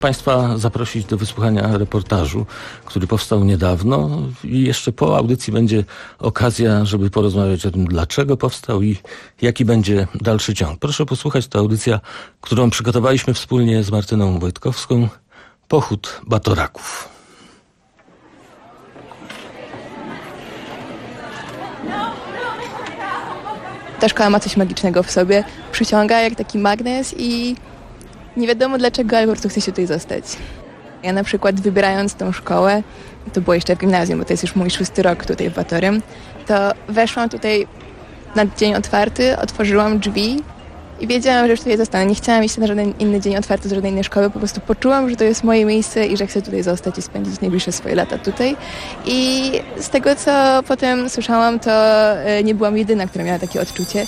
Państwa zaprosić do wysłuchania reportażu, który powstał niedawno i jeszcze po audycji będzie okazja, żeby porozmawiać o tym, dlaczego powstał i jaki będzie dalszy ciąg. Proszę posłuchać, to audycja, którą przygotowaliśmy wspólnie z Martyną Wojtkowską, Pochód Batoraków. Ta szkoła ma coś magicznego w sobie, przyciąga jak taki magnes i nie wiadomo dlaczego, ale po prostu chce się tutaj zostać. Ja na przykład wybierając tą szkołę, to było jeszcze w gimnazjum, bo to jest już mój 6. rok tutaj w Batorym, to weszłam tutaj na dzień otwarty, otworzyłam drzwi i wiedziałam, że już tutaj zostanę. Nie chciałam iść na żaden inny dzień otwarty z żadnej innej szkoły, po prostu poczułam, że to jest moje miejsce i że chcę tutaj zostać i spędzić najbliższe swoje lata tutaj. I z tego, co potem słyszałam, to nie byłam jedyna, która miała takie odczucie.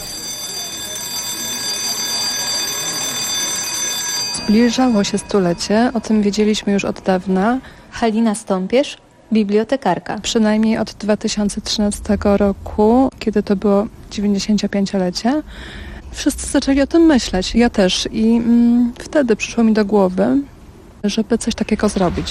Zbliżało się stulecie, o tym wiedzieliśmy już od dawna. Halina Stąpierz, bibliotekarka. Przynajmniej od 2013 roku, kiedy to było 95-lecie. Wszyscy zaczęli o tym myśleć, ja też. I wtedy przyszło mi do głowy, żeby coś takiego zrobić.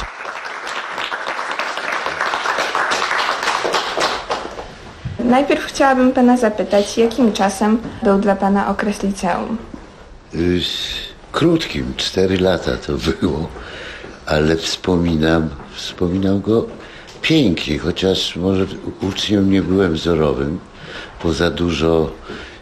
Najpierw chciałabym pana zapytać, jakim czasem był dla pana okres liceum? Krótkim, 4 lata to było, ale wspominam go pięknie, chociaż może uczniem nie byłem wzorowym, bo za dużo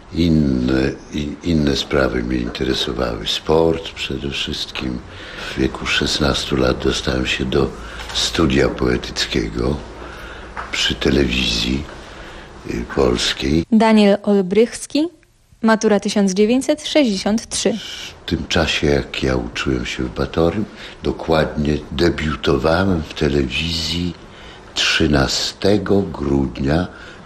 inne sprawy mnie interesowały. Sport przede wszystkim. W wieku 16 lat dostałem się do studia poetyckiego przy telewizji polskiej. Daniel Olbrychski, matura 1963. W tym czasie, jak ja uczyłem się w Batorym, dokładnie debiutowałem w telewizji 13 grudnia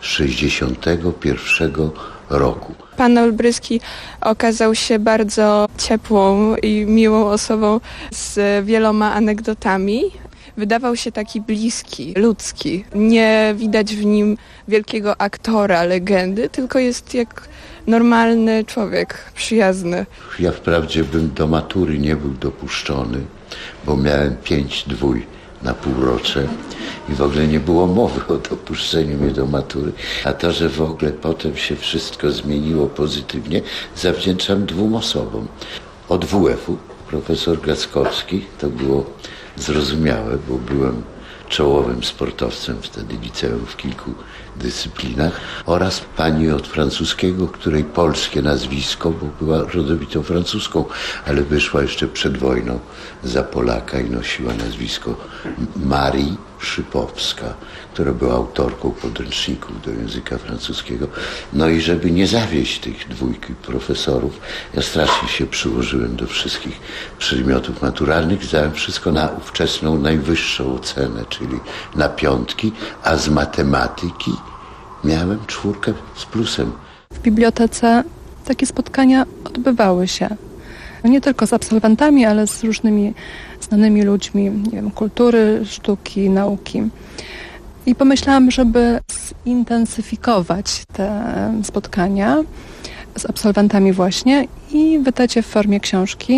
1961 roku. Pan Olbryski okazał się bardzo ciepłą i miłą osobą z wieloma anegdotami. Wydawał się taki bliski, ludzki. Nie widać w nim wielkiego aktora, legendy, tylko jest jak normalny człowiek, przyjazny. Ja wprawdzie bym do matury nie był dopuszczony, bo miałem 5 dwój na półrocze i w ogóle nie było mowy o dopuszczeniu mnie do matury. A to, że w ogóle potem się wszystko zmieniło pozytywnie, zawdzięczam 2 osobom. Od WF-u, profesor Gackowski, to było zrozumiałe, bo byłem czołowym sportowcem wtedy liceum w kilku dyscyplinach, oraz pani od francuskiego, której polskie nazwisko, bo była rodowitą francuską, ale wyszła jeszcze przed wojną za Polaka i nosiła nazwisko Marii Szypowska, która była autorką podręczników do języka francuskiego. No i żeby nie zawieść tych 2 profesorów, ja strasznie się przyłożyłem do wszystkich przedmiotów maturalnych, zdałem wszystko na ówczesną najwyższą ocenę, czyli na 5, a z matematyki miałem 4 z plusem. W bibliotece takie spotkania odbywały się. Nie tylko z absolwentami, ale z różnymi znanymi ludźmi, nie wiem, kultury, sztuki, nauki. I pomyślałam, żeby zintensyfikować te spotkania z absolwentami właśnie i wydać je w formie książki.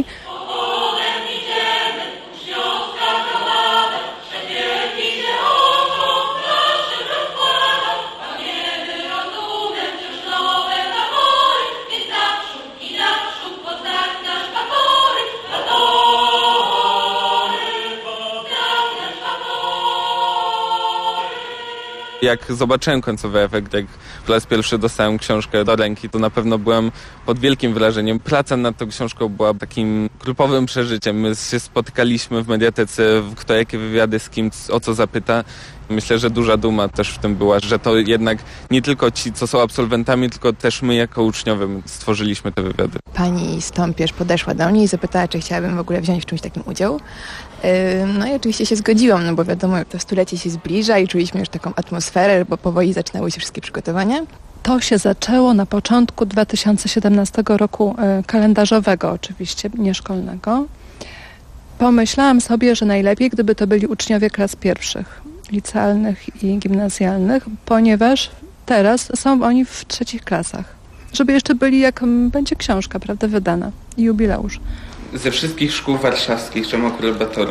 Jak zobaczyłem końcowy efekt, jak po raz pierwszy dostałem książkę do ręki, to na pewno byłem pod wielkim wrażeniem. Praca nad tą książką była takim grupowym przeżyciem. My się spotykaliśmy w mediatece, kto jakie wywiady z kim, o co zapyta. Myślę, że duża duma też w tym była, że to jednak nie tylko ci, co są absolwentami, tylko też my jako uczniowie stworzyliśmy te wywiady. Pani Stąpierz podeszła do mnie i zapytała, czy chciałabym w ogóle wziąć w czymś takim udział. No i oczywiście się zgodziłam, no bo wiadomo, to stulecie się zbliża i czuliśmy już taką atmosferę, bo powoli zaczynały się wszystkie przygotowania. To się zaczęło na początku 2017 roku kalendarzowego, oczywiście nie szkolnego. Pomyślałam sobie, że najlepiej, gdyby to byli uczniowie klas pierwszych, licealnych i gimnazjalnych, ponieważ teraz są oni w 3 klasach. Żeby jeszcze byli, jak będzie książka, prawda, wydana i jubileusz. Ze wszystkich szkół warszawskich, czemu akurat Batory?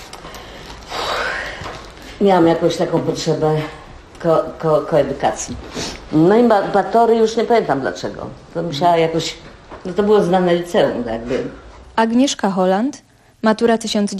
Miałam jakąś taką potrzebę koedukacji. No i Batory już nie pamiętam dlaczego. To musiała jakoś, no to było znane liceum jakby. Agnieszka Holland, matura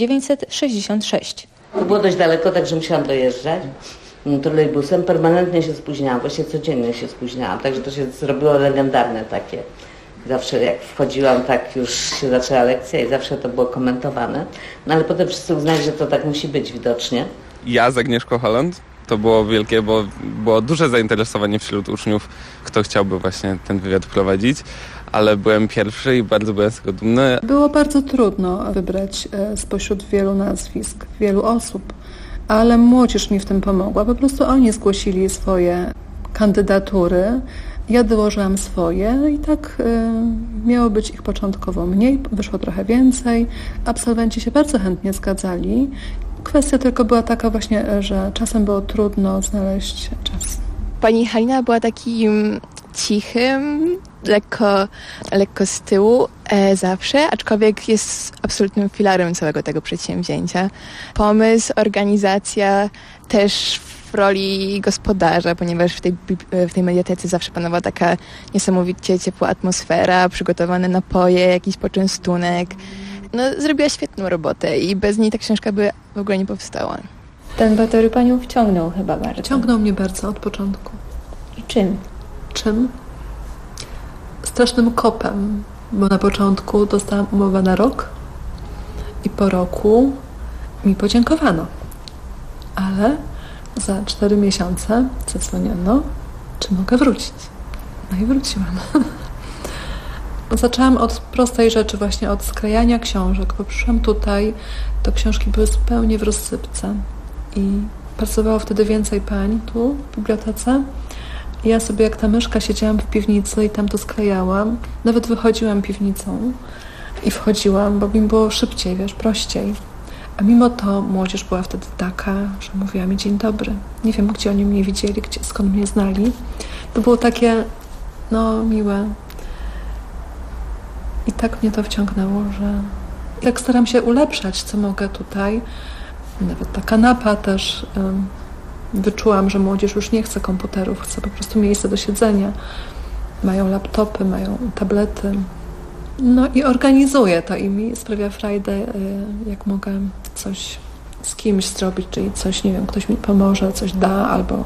1966. To było dość daleko, także musiałam dojeżdżać trolejbusem. Permanentnie się spóźniałam, właściwie codziennie się spóźniałam, także to się zrobiło legendarne takie. Zawsze jak wchodziłam, tak już się zaczęła lekcja i zawsze to było komentowane. No ale potem wszyscy uznali, że to tak musi być widocznie. Ja z Agnieszką Holland. To było wielkie, bo było duże zainteresowanie wśród uczniów, kto chciałby właśnie ten wywiad prowadzić, ale byłem pierwszy i bardzo byłem z tego dumny. Było bardzo trudno wybrać spośród wielu nazwisk, wielu osób, ale młodzież mi w tym pomogła. Po prostu oni zgłosili swoje kandydatury, ja dołożyłam swoje i tak miało być ich początkowo mniej, wyszło trochę więcej. Absolwenci się bardzo chętnie zgadzali. Kwestia tylko była taka właśnie, że czasem było trudno znaleźć czas. Pani Halina była takim cichym, lekko z tyłu zawsze, aczkolwiek jest absolutnym filarem całego tego przedsięwzięcia. Pomysł, organizacja też w roli gospodarza, ponieważ w tej mediatece zawsze panowała taka niesamowicie ciepła atmosfera, przygotowane napoje, jakiś poczęstunek. No, zrobiła świetną robotę i bez niej ta książka by w ogóle nie powstała. Ten Batory panią wciągnął chyba bardzo. Ciągnął mnie bardzo od początku. I czym? Czym? Strasznym kopem, bo na początku dostałam umowę na rok i po roku mi podziękowano. Ale za 4 miesiące zadzwoniono, czy mogę wrócić. No i wróciłam. Zaczęłam od prostej rzeczy, właśnie od sklejania książek, bo przyszłam tutaj, to książki były zupełnie w rozsypce i pracowało wtedy więcej pań tu w bibliotece. I ja sobie jak ta myszka siedziałam w piwnicy i tam to sklejałam. Nawet wychodziłam piwnicą i wchodziłam, bo mi było szybciej, prościej. A mimo to młodzież była wtedy taka, że mówiła mi dzień dobry. Nie wiem, gdzie oni mnie widzieli, skąd mnie znali. To było takie, miłe. I tak mnie to wciągnęło, że tak staram się ulepszać, co mogę tutaj. Nawet ta kanapa też. Wyczułam, że młodzież już nie chce komputerów, chce po prostu miejsca do siedzenia. Mają laptopy, mają tablety. No i organizuję to i mi sprawia frajdę, jak mogę coś z kimś zrobić, czyli coś, nie wiem, ktoś mi pomoże, coś da albo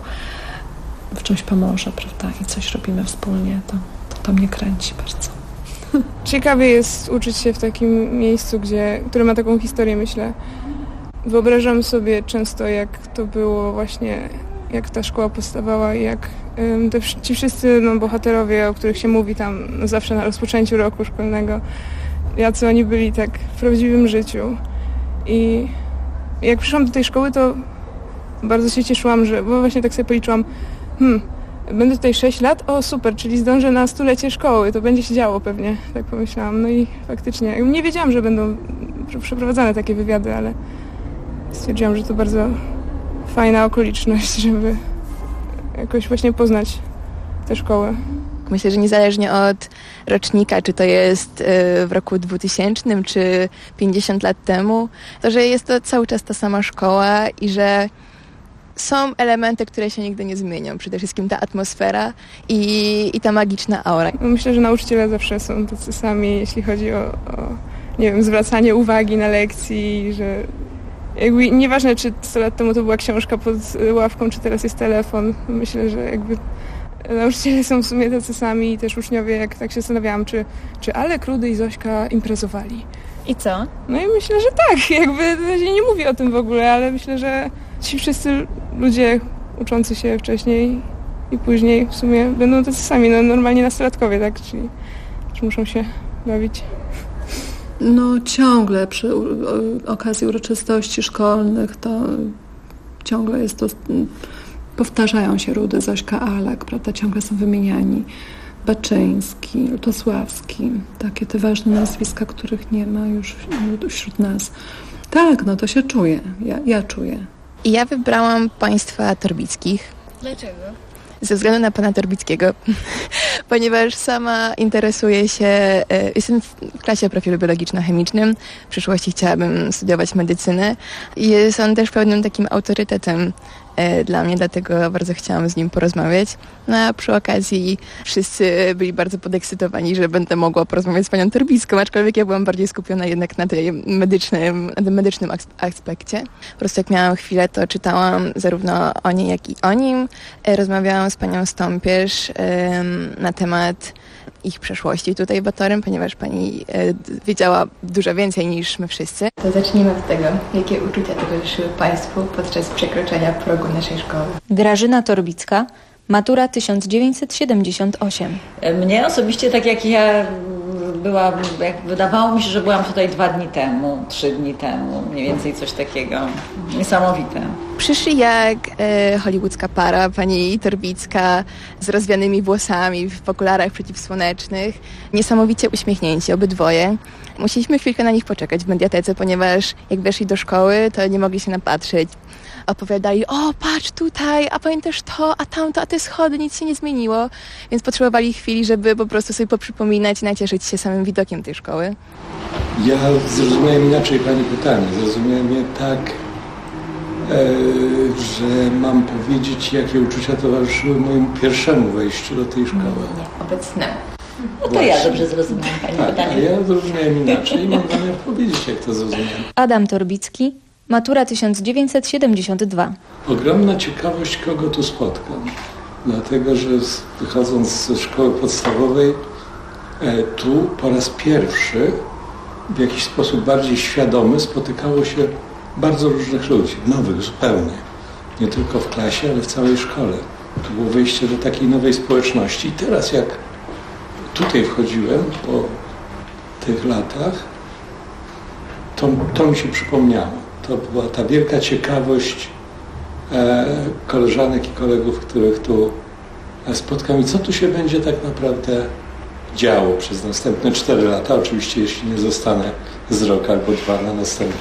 w czymś pomoże, prawda? I coś robimy wspólnie, to mnie kręci bardzo. Ciekawie jest uczyć się w takim miejscu, które ma taką historię, myślę. Wyobrażam sobie często, jak to było właśnie, jak ta szkoła powstawała i jak ci wszyscy bohaterowie, o których się mówi tam zawsze na rozpoczęciu roku szkolnego, jacy oni byli tak w prawdziwym życiu. I jak przyszłam do tej szkoły, to bardzo się cieszyłam, bo właśnie tak sobie policzyłam, będę tutaj 6 lat, o super, czyli zdążę na 100-lecie szkoły, to będzie się działo pewnie, tak pomyślałam. No i faktycznie, nie wiedziałam, że będą przeprowadzane takie wywiady, ale stwierdziłam, że to bardzo fajna okoliczność, żeby jakoś właśnie poznać tę szkołę. Myślę, że niezależnie od rocznika, czy to jest w roku 2000, czy 50 lat temu, to, że jest to cały czas ta sama szkoła i że są elementy, które się nigdy nie zmienią. Przede wszystkim ta atmosfera i ta magiczna aura. Myślę, że nauczyciele zawsze są tacy sami, jeśli chodzi o nie wiem, zwracanie uwagi na lekcji, że jakby nieważne, czy 100 lat temu to była książka pod ławką, czy teraz jest telefon. Myślę, że jakby nauczyciele są w sumie tacy sami i też uczniowie, jak tak się zastanawiałam, czy Alek, Rudy i Zośka imprezowali. I co? No i myślę, że tak. Jakby się nie mówi o tym w ogóle, ale myślę, że ci wszyscy ludzie uczący się wcześniej i później w sumie będą tacy sami, normalnie nastolatkowie, tak? Czyli muszą się bawić. No ciągle przy okazji uroczystości szkolnych to ciągle jest to, powtarzają się Rudy, Zośka, Alek, prawda, ciągle są wymieniani. Baczyński, Lutosławski, takie te ważne nazwiska, których nie ma już wśród nas. Tak, to się czuje, ja czuję. I ja wybrałam państwa Torbickich. Dlaczego? Ze względu na pana Torbickiego, ponieważ sama interesuję się, jestem w klasie o profilu biologiczno-chemicznym, w przyszłości chciałabym studiować medycynę i jest on też pewnym takim autorytetem dla mnie, dlatego bardzo chciałam z nim porozmawiać. No a przy okazji wszyscy byli bardzo podekscytowani, że będę mogła porozmawiać z panią Torbicką, aczkolwiek ja byłam bardziej skupiona jednak na tym medycznym aspekcie. Po prostu jak miałam chwilę, to czytałam zarówno o niej, jak i o nim. Rozmawiałam z panią Stąpierz na temat ich przeszłości tutaj w Batorym, ponieważ pani wiedziała dużo więcej niż my wszyscy. To zacznijmy od tego, jakie uczucia towarzyszyły państwu podczas przekroczenia progu naszej szkoły. Grażyna Torbicka, matura 1978. Mnie osobiście, tak jak ja byłam, jak wydawało mi się, że byłam tutaj 2 dni temu, 3 dni temu, mniej więcej coś takiego. Niesamowite. Przyszli jak hollywoodzka para, pani Torbicka z rozwianymi włosami, w okularach przeciwsłonecznych, niesamowicie uśmiechnięci obydwoje. Musieliśmy chwilkę na nich poczekać w mediatece, ponieważ jak weszli do szkoły, to nie mogli się napatrzeć. Opowiadali, o patrz tutaj, a pamiętasz to, a tamto, a te schody, nic się nie zmieniło. Więc potrzebowali chwili, żeby po prostu sobie poprzypominać i nacieszyć się samym widokiem tej szkoły. Ja zrozumiałem inaczej pani pytanie. Zrozumiałem je tak, że mam powiedzieć, jakie uczucia towarzyszyły mojemu pierwszemu wejściu do tej szkoły. Nie, obecnemu. No to ja dobrze zrozumiałam pani pytanie. A ja zrozumiałem inaczej i mam zamiar powiedzieć, jak to zrozumiałem. Adam Torbicki, matura 1972. Ogromna ciekawość, kogo tu spotkam. Dlatego, że wychodząc ze szkoły podstawowej, tu po raz pierwszy w jakiś sposób bardziej świadomy spotykało się bardzo różnych ludzi, nowych zupełnie. Nie tylko w klasie, ale w całej szkole. To było wejście do takiej nowej społeczności. I teraz jak tutaj wchodziłem po tych latach, to mi się przypomniało. To była ta wielka ciekawość koleżanek i kolegów, których tu spotkam i co tu się będzie tak naprawdę działo przez następne 4 lata. Oczywiście jeśli nie zostanę z rok albo 2 na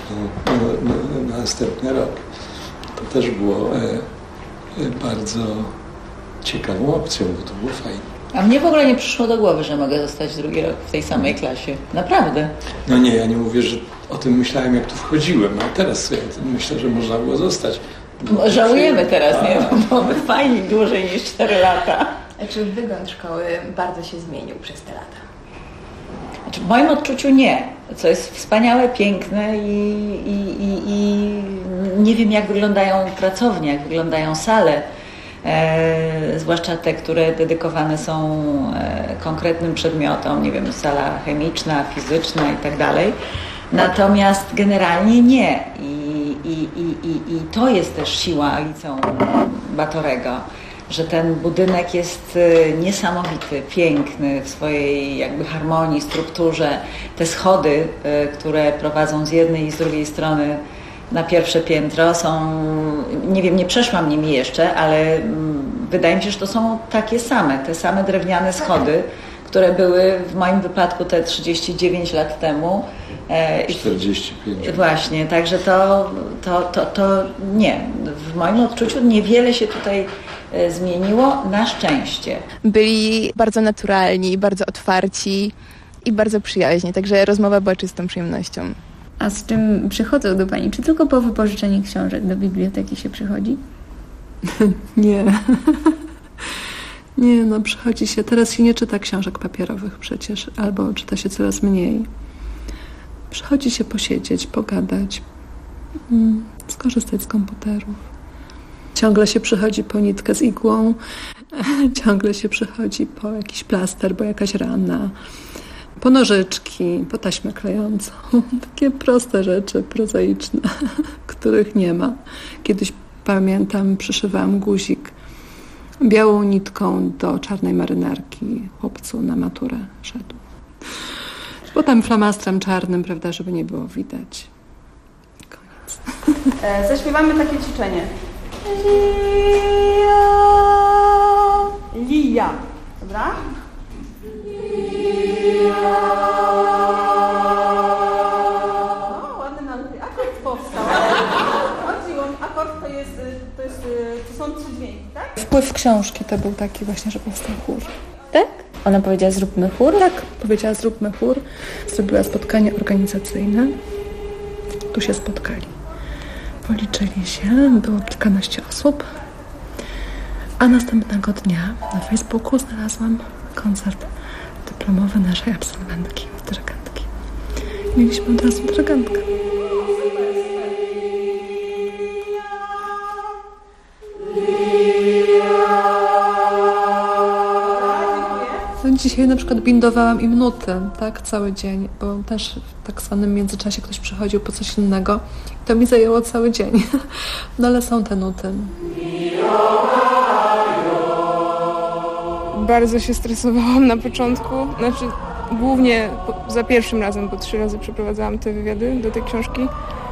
następny rok. To też było bardzo ciekawą opcją, bo to było fajne. A mnie w ogóle nie przyszło do głowy, że mogę zostać 2 rok w tej samej klasie. Naprawdę. No nie, ja nie mówię, że o tym myślałem, jak tu wchodziłem. A teraz ja myślę, że można było zostać. Żałujemy teraz, nie? To byłoby fajnie dłużej niż 4 lata. Znaczy wygląd szkoły bardzo się zmienił przez te lata? Znaczy, w moim odczuciu nie. Co jest wspaniałe, piękne i nie wiem, jak wyglądają pracownie, jak wyglądają sale. Zwłaszcza te, które dedykowane są konkretnym przedmiotom, nie wiem, sala chemiczna, fizyczna i tak dalej. Natomiast generalnie nie. I to jest też siła liceum Batorego, że ten budynek jest niesamowity, piękny w swojej jakby harmonii, strukturze. Te schody, które prowadzą z jednej i z drugiej strony na pierwsze piętro są, nie wiem, nie przeszłam nimi jeszcze, ale wydaje mi się, że to są takie same, te same drewniane schody, które były w moim wypadku te 39 lat temu. 45. Właśnie, także to nie. W moim odczuciu niewiele się tutaj zmieniło, na szczęście. Byli bardzo naturalni, bardzo otwarci i bardzo przyjaźni, także rozmowa była czystą przyjemnością. A z czym przychodzą do Pani? Czy tylko po wypożyczenie książek do biblioteki się przychodzi? Nie. Nie, no przychodzi się, teraz się nie czyta książek papierowych przecież, albo czyta się coraz mniej. Przychodzi się posiedzieć, pogadać, skorzystać z komputerów. Ciągle się przychodzi po nitkę z igłą, ciągle się przychodzi po jakiś plaster, bo jakaś rana, po nożyczki, po taśmę klejącą. Takie proste rzeczy, prozaiczne, których nie ma. Kiedyś, pamiętam, przyszywałam guzik białą nitką do czarnej marynarki. Chłopcu na maturę szedł. Potem flamastrem czarnym, prawda, żeby nie było widać. Koniec. Zaśpiewamy takie ćwiczenie. Lia. Dobra? No, ładny nam akord powstał. Chodziłam, akord to są 3 dźwięki, tak? Wpływ książki to był taki właśnie, że powstał chór. Tak? Ona powiedziała zróbmy chór? Tak, powiedziała zróbmy chór. Zrobiła spotkanie organizacyjne. Tu się spotkali. Policzyli się, było kilkanaście osób. A następnego dnia na Facebooku znalazłam koncert dyplomowy naszej absolwentki, dyrygentki. Mieliśmy od razu dyrygentkę. Dzisiaj na przykład bindowałam im nuty, tak, cały dzień, bo też w tak zwanym międzyczasie ktoś przychodził po coś innego. To mi zajęło cały dzień. No ale są te nuty. Bardzo się stresowałam na początku, znaczy głównie za pierwszym razem, bo 3 razy przeprowadzałam te wywiady do tej książki,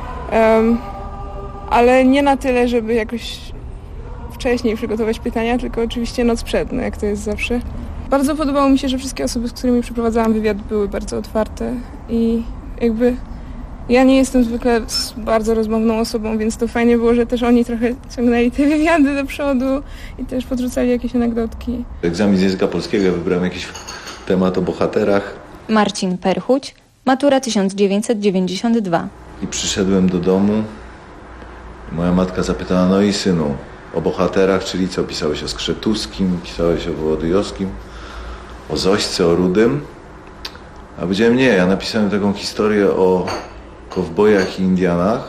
ale nie na tyle, żeby jakoś wcześniej przygotować pytania, tylko oczywiście noc przed, no jak to jest zawsze. Bardzo podobało mi się, że wszystkie osoby, z którymi przeprowadzałam wywiad, były bardzo otwarte i jakby ja nie jestem zwykle bardzo rozmowną osobą, więc to fajnie było, że też oni trochę ciągnęli te wywiady do przodu i też podrzucali jakieś anegdotki. Egzamin z języka polskiego, wybrałem jakiś temat o bohaterach. Marcin Perchuć, matura 1992. I przyszedłem do domu. Moja matka zapytała, no i synu, o bohaterach, czyli co? Pisałeś o Skrzetuskim, pisałeś o Wołodyjowskim, o Zośce, o Rudym. A powiedziałem, nie, ja napisałem taką historię o kowbojach i Indianach,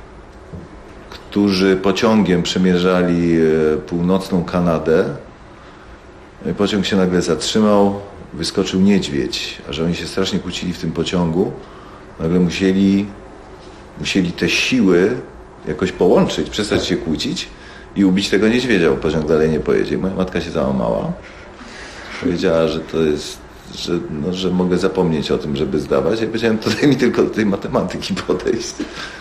którzy pociągiem przemierzali północną Kanadę. No i pociąg się nagle zatrzymał, wyskoczył niedźwiedź, a że oni się strasznie kłócili w tym pociągu, nagle musieli te siły jakoś połączyć, przestać się kłócić i ubić tego niedźwiedzia, bo pociąg dalej nie pojedzie. Moja matka się załamała. Powiedziała, że to jest, że mogę zapomnieć o tym, żeby zdawać. Ja powiedziałem, to daj mi tylko do tej matematyki podejść.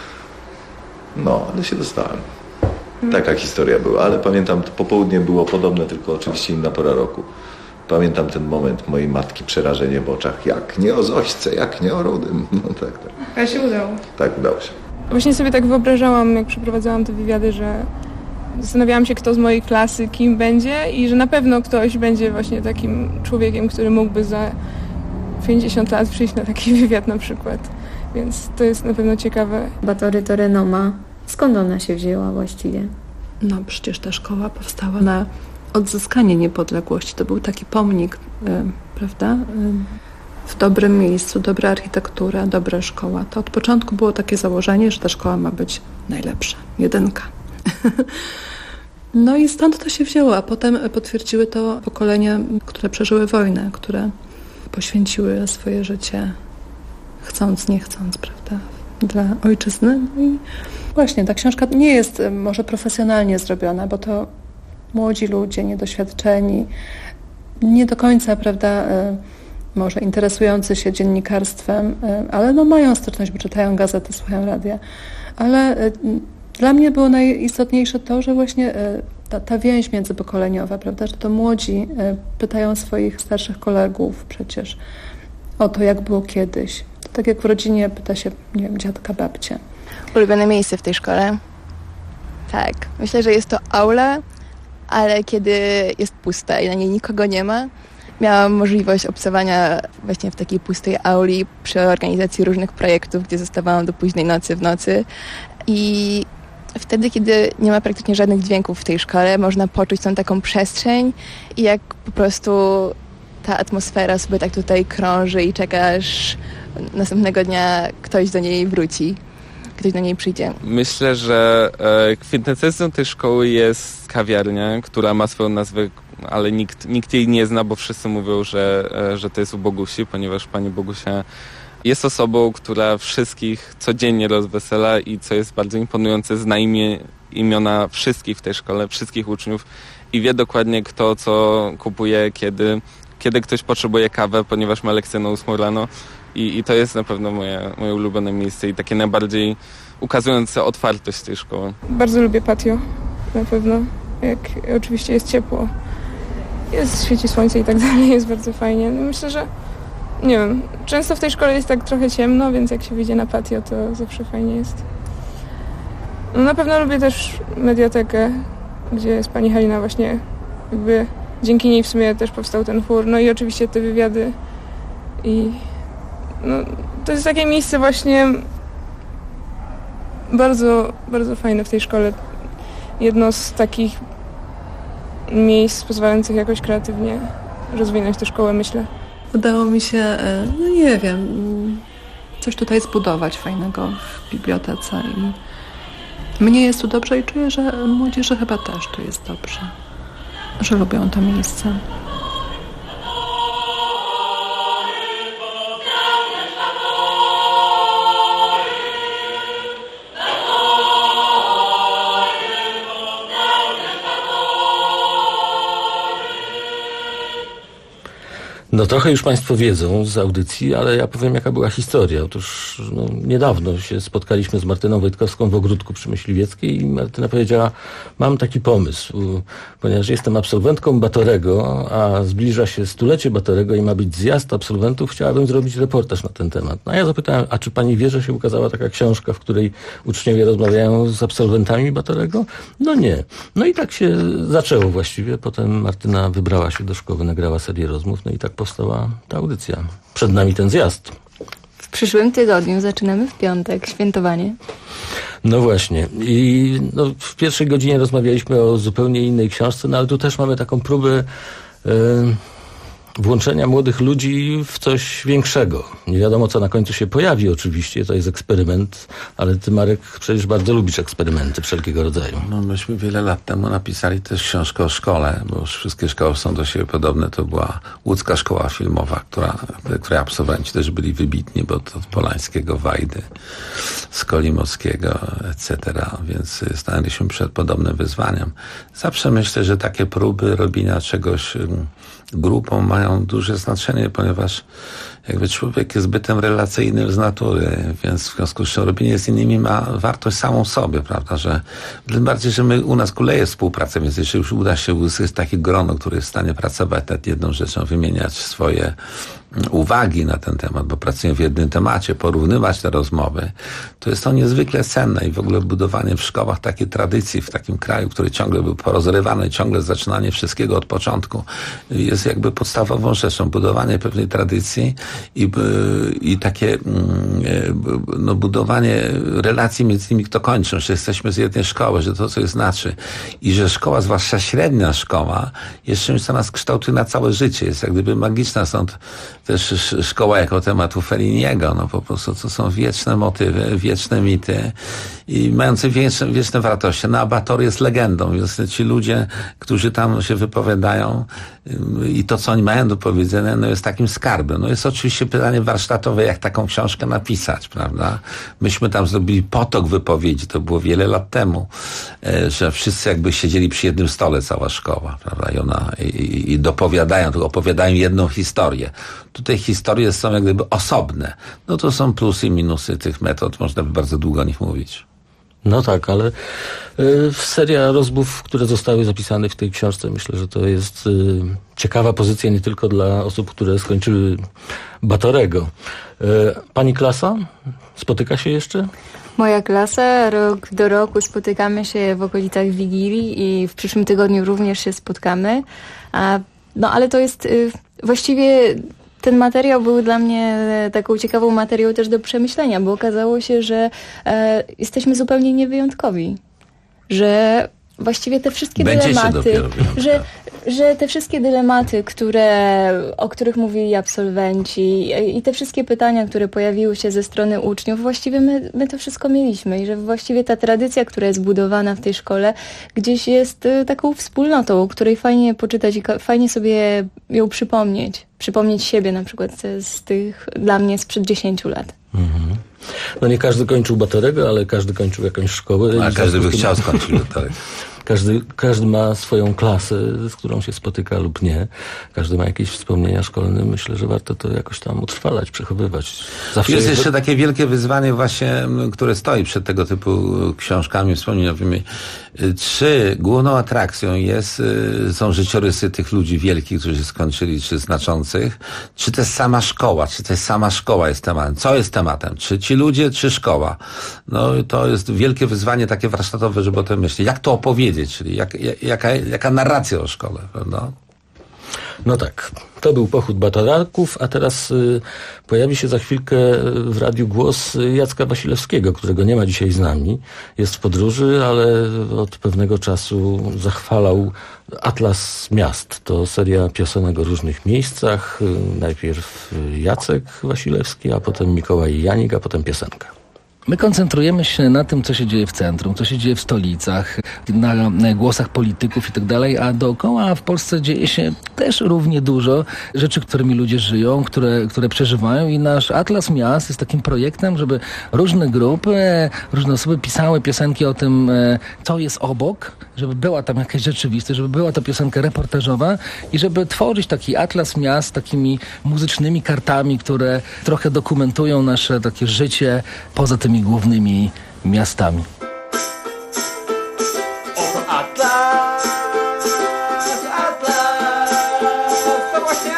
No, ale się dostałem. Taka historia była, ale pamiętam, to popołudnie było podobne, tylko oczywiście inna pora roku. Pamiętam ten moment mojej matki, przerażenie w oczach. Jak nie o Zośce, jak nie o Rudym. No tak. Ale się udało. Tak, udało się. Właśnie sobie tak wyobrażałam, jak przeprowadzałam te wywiady, że zastanawiałam się, kto z mojej klasy kim będzie i że na pewno ktoś będzie właśnie takim człowiekiem, który mógłby za 50 lat przyjść na taki wywiad na przykład. Więc to jest na pewno ciekawe. Batory to renoma. Skąd ona się wzięła właściwie? No przecież ta szkoła powstała na odzyskanie niepodległości. To był taki pomnik, prawda? W dobrym miejscu, dobra architektura, dobra szkoła. To od początku było takie założenie, że ta szkoła ma być najlepsza. 1. No i stąd to się wzięło, a potem potwierdziły to pokolenia, które przeżyły wojnę, które poświęciły swoje życie chcąc, nie chcąc, prawda, dla ojczyzny. No i właśnie ta książka nie jest może profesjonalnie zrobiona, bo to młodzi ludzie, niedoświadczeni, nie do końca, prawda, może interesujący się dziennikarstwem, ale no mają styczność, bo czytają gazety, słuchają radia. Ale dla mnie było najistotniejsze to, że właśnie ta więź międzypokoleniowa, prawda, że to młodzi pytają swoich starszych kolegów przecież o to, jak było kiedyś. To tak jak w rodzinie pyta się, nie wiem, dziadka, babcię. Ulubione miejsce w tej szkole? Tak, myślę, że jest to aula, ale kiedy jest pusta i na niej nikogo nie ma, miałam możliwość obcowania właśnie w takiej pustej auli przy organizacji różnych projektów, gdzie zostawałam do późnej nocy w nocy. I wtedy, kiedy nie ma praktycznie żadnych dźwięków w tej szkole, można poczuć tą taką przestrzeń i jak po prostu ta atmosfera sobie tak tutaj krąży i czekasz następnego dnia ktoś do niej wróci, ktoś do niej przyjdzie. Myślę, że kwintesencją tej szkoły jest kawiarnia, która ma swoją nazwę, ale nikt jej nie zna, bo wszyscy mówią, że to jest u Bogusi, ponieważ pani Bogusia jest osobą, która wszystkich codziennie rozwesela i co jest bardzo imponujące, zna imiona wszystkich w tej szkole, wszystkich uczniów i wie dokładnie kto co kupuje, kiedy ktoś potrzebuje kawę, ponieważ ma lekcję na 8 rano i to jest na pewno moje ulubione miejsce i takie najbardziej ukazujące otwartość tej szkoły. Bardzo lubię patio, na pewno, jak oczywiście jest ciepło, świeci słońce i tak dalej, jest bardzo fajnie. No myślę, że nie wiem, często w tej szkole jest tak trochę ciemno, więc jak się wyjdzie na patio, to zawsze fajnie jest. No na pewno lubię też mediatekę, gdzie jest pani Halina właśnie, jakby dzięki niej w sumie też powstał ten chór. No i oczywiście te wywiady i no, to jest takie miejsce właśnie bardzo, bardzo fajne w tej szkole. Jedno z takich miejsc pozwalających jakoś kreatywnie rozwinąć tę szkołę, myślę. Udało mi się, no nie wiem, coś tutaj zbudować fajnego w bibliotece i mnie jest tu dobrze i czuję, że młodzieży chyba też tu jest dobrze, że lubią to miejsce. No trochę już Państwo wiedzą z audycji, ale ja powiem, jaka była historia. Otóż niedawno się spotkaliśmy z Martyną Wojtkowską w ogródku przy Myśliwieckiej i Martyna powiedziała, mam taki pomysł, ponieważ jestem absolwentką Batorego, a zbliża się 100-lecie Batorego i ma być zjazd absolwentów, chciałabym zrobić reportaż na ten temat. No a ja zapytałem, a czy pani wie, że się ukazała taka książka, w której uczniowie rozmawiają z absolwentami Batorego? No nie. No i tak się zaczęło właściwie. Potem Martyna wybrała się do szkoły, nagrała serię rozmów, no i tak powstała ta audycja. Przed nami ten zjazd. W przyszłym tygodniu zaczynamy w piątek świętowanie. No właśnie. I w pierwszej godzinie rozmawialiśmy o zupełnie innej książce, no ale tu też mamy taką próbę włączenia młodych ludzi w coś większego. Nie wiadomo, co na końcu się pojawi oczywiście, to jest eksperyment, ale ty, Marek, przecież bardzo lubisz eksperymenty wszelkiego rodzaju. No myśmy wiele lat temu napisali też książkę o szkole, bo już wszystkie szkoły są do siebie podobne. To była łódzka szkoła filmowa, której absolwenci też byli wybitni, bo to od Polańskiego, Wajdy, Skolimowskiego, etc. Więc stanęliśmy przed podobnym wyzwaniem. Zawsze myślę, że takie próby robienia czegoś grupą mają duże znaczenie, ponieważ jakby człowiek jest bytem relacyjnym z natury, więc w związku z czym robienie z innymi ma wartość samą w sobie, prawda, że tym bardziej, że u nas kuleje współpraca, więc jeśli już uda się uzyskać takie grono, które jest w stanie pracować nad jedną rzeczą, wymieniać swoje uwagi na ten temat, bo pracują w jednym temacie, porównywać te rozmowy, to jest to niezwykle cenne i w ogóle budowanie w szkołach takiej tradycji w takim kraju, który ciągle był porozrywany, ciągle zaczynanie wszystkiego od początku jest jakby podstawową rzeczą. Budowanie pewnej tradycji i takie budowanie relacji między nimi, kto kończą, że jesteśmy z jednej szkoły, że to coś znaczy i że szkoła, zwłaszcza średnia szkoła, jest czymś, co nas kształtuje na całe życie. Jest jak gdyby magiczna, stąd też szkoła jako tematu Felliniego, no po prostu to są wieczne motywy, wieczne mity i mające wieczne wartości. No a Bator jest legendą, więc ci ludzie, którzy tam się wypowiadają i to, co oni mają do powiedzenia, no jest takim skarbem. No jest oczywiście pytanie warsztatowe, jak taką książkę napisać, prawda? Myśmy tam zrobili potok wypowiedzi, to było wiele lat temu, że wszyscy jakby siedzieli przy jednym stole, cała szkoła, prawda? I dopowiadają, tylko opowiadają jedną historię. Tutaj historie są jak gdyby osobne. No to są plusy i minusy tych metod, można by bardzo długo o nich mówić. No tak, ale seria rozmów, które zostały zapisane w tej książce, myślę, że to jest ciekawa pozycja nie tylko dla osób, które skończyły Batorego. Pani klasa spotyka się jeszcze? Moja klasa, rok do roku spotykamy się w okolicach Wigilii i w przyszłym tygodniu również się spotkamy. No ale to jest właściwie... Ten materiał był dla mnie taką ciekawą materią też do przemyślenia, bo okazało się, że jesteśmy zupełnie niewyjątkowi. Że właściwie te wszystkie dylematy, że te wszystkie dylematy, o których mówili absolwenci i te wszystkie pytania, które pojawiły się ze strony uczniów, właściwie my to wszystko mieliśmy i że właściwie ta tradycja, która jest budowana w tej szkole, gdzieś jest taką wspólnotą, o której fajnie poczytać i fajnie sobie ją przypomnieć. Przypomnieć siebie na przykład z tych, dla mnie sprzed 10 lat. Mhm. No nie każdy kończył Batorego, ale każdy kończył jakąś szkołę. A każdy by chciał skończyć Batorego. Każdy ma swoją klasę, z którą się spotyka lub nie. Każdy ma jakieś wspomnienia szkolne. Myślę, że warto to jakoś tam utrwalać, przechowywać. Zawsze jest jeszcze takie wielkie wyzwanie właśnie, które stoi przed tego typu książkami wspomnieniowymi. Czy główną atrakcją są życiorysy tych ludzi wielkich, którzy skończyli, czy znaczących, czy to jest sama szkoła, czy to jest sama szkoła jest tematem? Co jest tematem? Czy ci ludzie, czy szkoła? No to jest wielkie wyzwanie takie warsztatowe, żeby o tym myśleć. Jak to opowiedzieć, czyli jaka narracja o szkole, prawda? No tak, to był Pochód Bataraków, a teraz pojawi się za chwilkę w radiu głos Jacka Wasilewskiego, którego nie ma dzisiaj z nami. Jest w podróży, ale od pewnego czasu zachwalał Atlas Miast. To seria piosenek o różnych miejscach. Najpierw Jacek Wasilewski, a potem Mikołaj Janik, a potem piosenka. My koncentrujemy się na tym, co się dzieje w centrum, co się dzieje w stolicach, na głosach polityków i tak dalej, a dookoła w Polsce dzieje się też równie dużo rzeczy, którymi ludzie żyją, które przeżywają i nasz Atlas Miast jest takim projektem, żeby różne grupy, różne osoby pisały piosenki o tym, co jest obok, żeby była tam jakaś rzeczywistość, żeby była to piosenka reportażowa i żeby tworzyć taki Atlas Miast takimi muzycznymi kartami, które trochę dokumentują nasze takie życie poza tymi głównymi miastami. Oto Atlas, to właśnie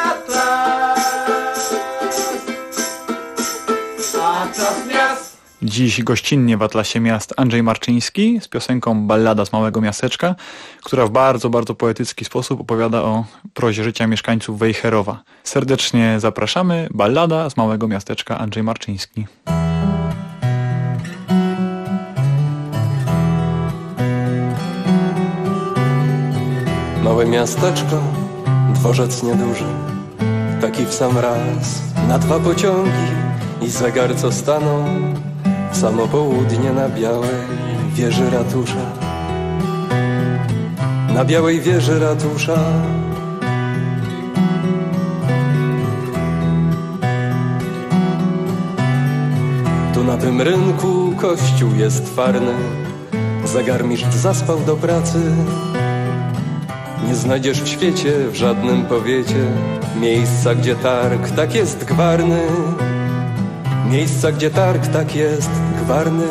Atlas Miast. Dziś gościnnie w Atlasie Miast Andrzej Marczyński z piosenką Ballada z małego miasteczka, która w bardzo, bardzo poetycki sposób opowiada o prozie życia mieszkańców Wejherowa. Serdecznie zapraszamy. Ballada z małego miasteczka Andrzej Marczyński. Małe miasteczko, dworzec nieduży, taki w sam raz, na 2 pociągi i zegar co stanął w samo południe na białej wieży ratusza. Na białej wieży ratusza. Tu na tym rynku kościół jest farny, zegarmistrz zaspał do pracy. Nie znajdziesz w świecie, w żadnym powiecie, miejsca, gdzie targ tak jest gwarny. Miejsca, gdzie targ tak jest gwarny.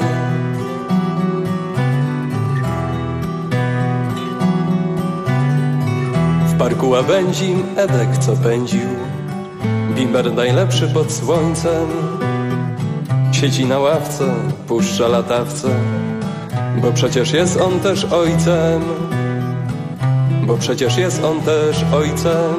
W parku łabędzim Edek, co pędził, bimber najlepszy pod słońcem. Siedzi na ławce, puszcza latawce, bo przecież jest on też ojcem. Bo przecież jest on też ojcem.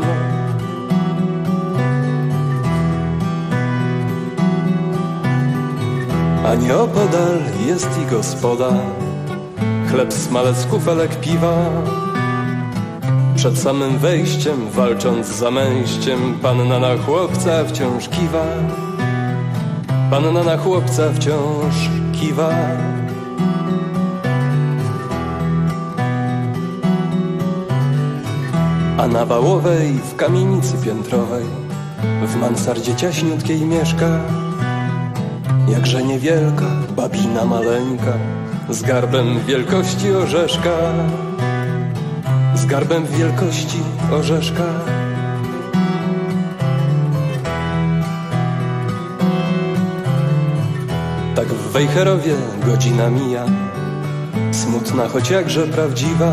A nieopodal jest i gospoda, chleb, smalec, kufelek piwa. Przed samym wejściem, walcząc za męściem, panna na chłopca wciąż kiwa. Panna na chłopca wciąż kiwa. A na Wałowej, w kamienicy piętrowej, w mansardzie ciaśniutkiej mieszka jakże niewielka babina maleńka, z garbem wielkości orzeszka. Z garbem wielkości orzeszka. Tak w Wejherowie godzina mija, smutna, choć jakże prawdziwa.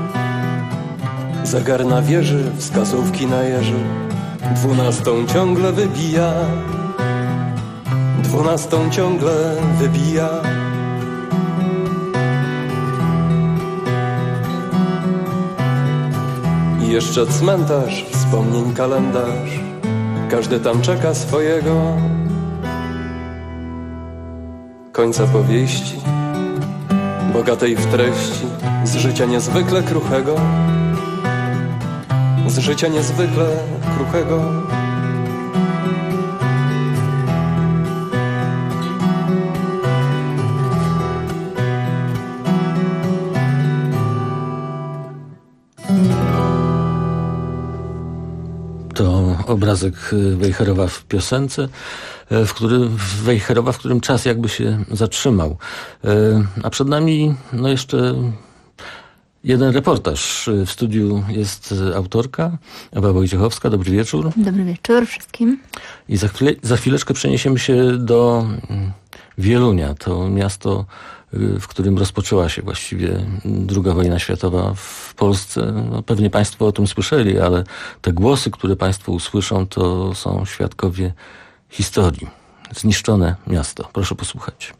Zegar na wieży, wskazówki na jeży, 12 ciągle wybija. 12 ciągle wybija. I jeszcze cmentarz, wspomnień kalendarz, każdy tam czeka swojego końca powieści, bogatej w treści, z życia niezwykle kruchego. Z życia niezwykle kruchego. To obrazek Wejherowa w piosence, Wejherowa, w którym czas jakby się zatrzymał. A przed nami jeszcze Jeden reportaż. W studiu jest autorka Ewa Wojciechowska. Dobry wieczór. Dobry wieczór wszystkim. I za chwileczkę przeniesiemy się do Wielunia. To miasto, w którym rozpoczęła się właściwie II wojna światowa w Polsce. No, pewnie Państwo o tym słyszeli, ale te głosy, które Państwo usłyszą, to są świadkowie historii. Zniszczone miasto. Proszę posłuchać.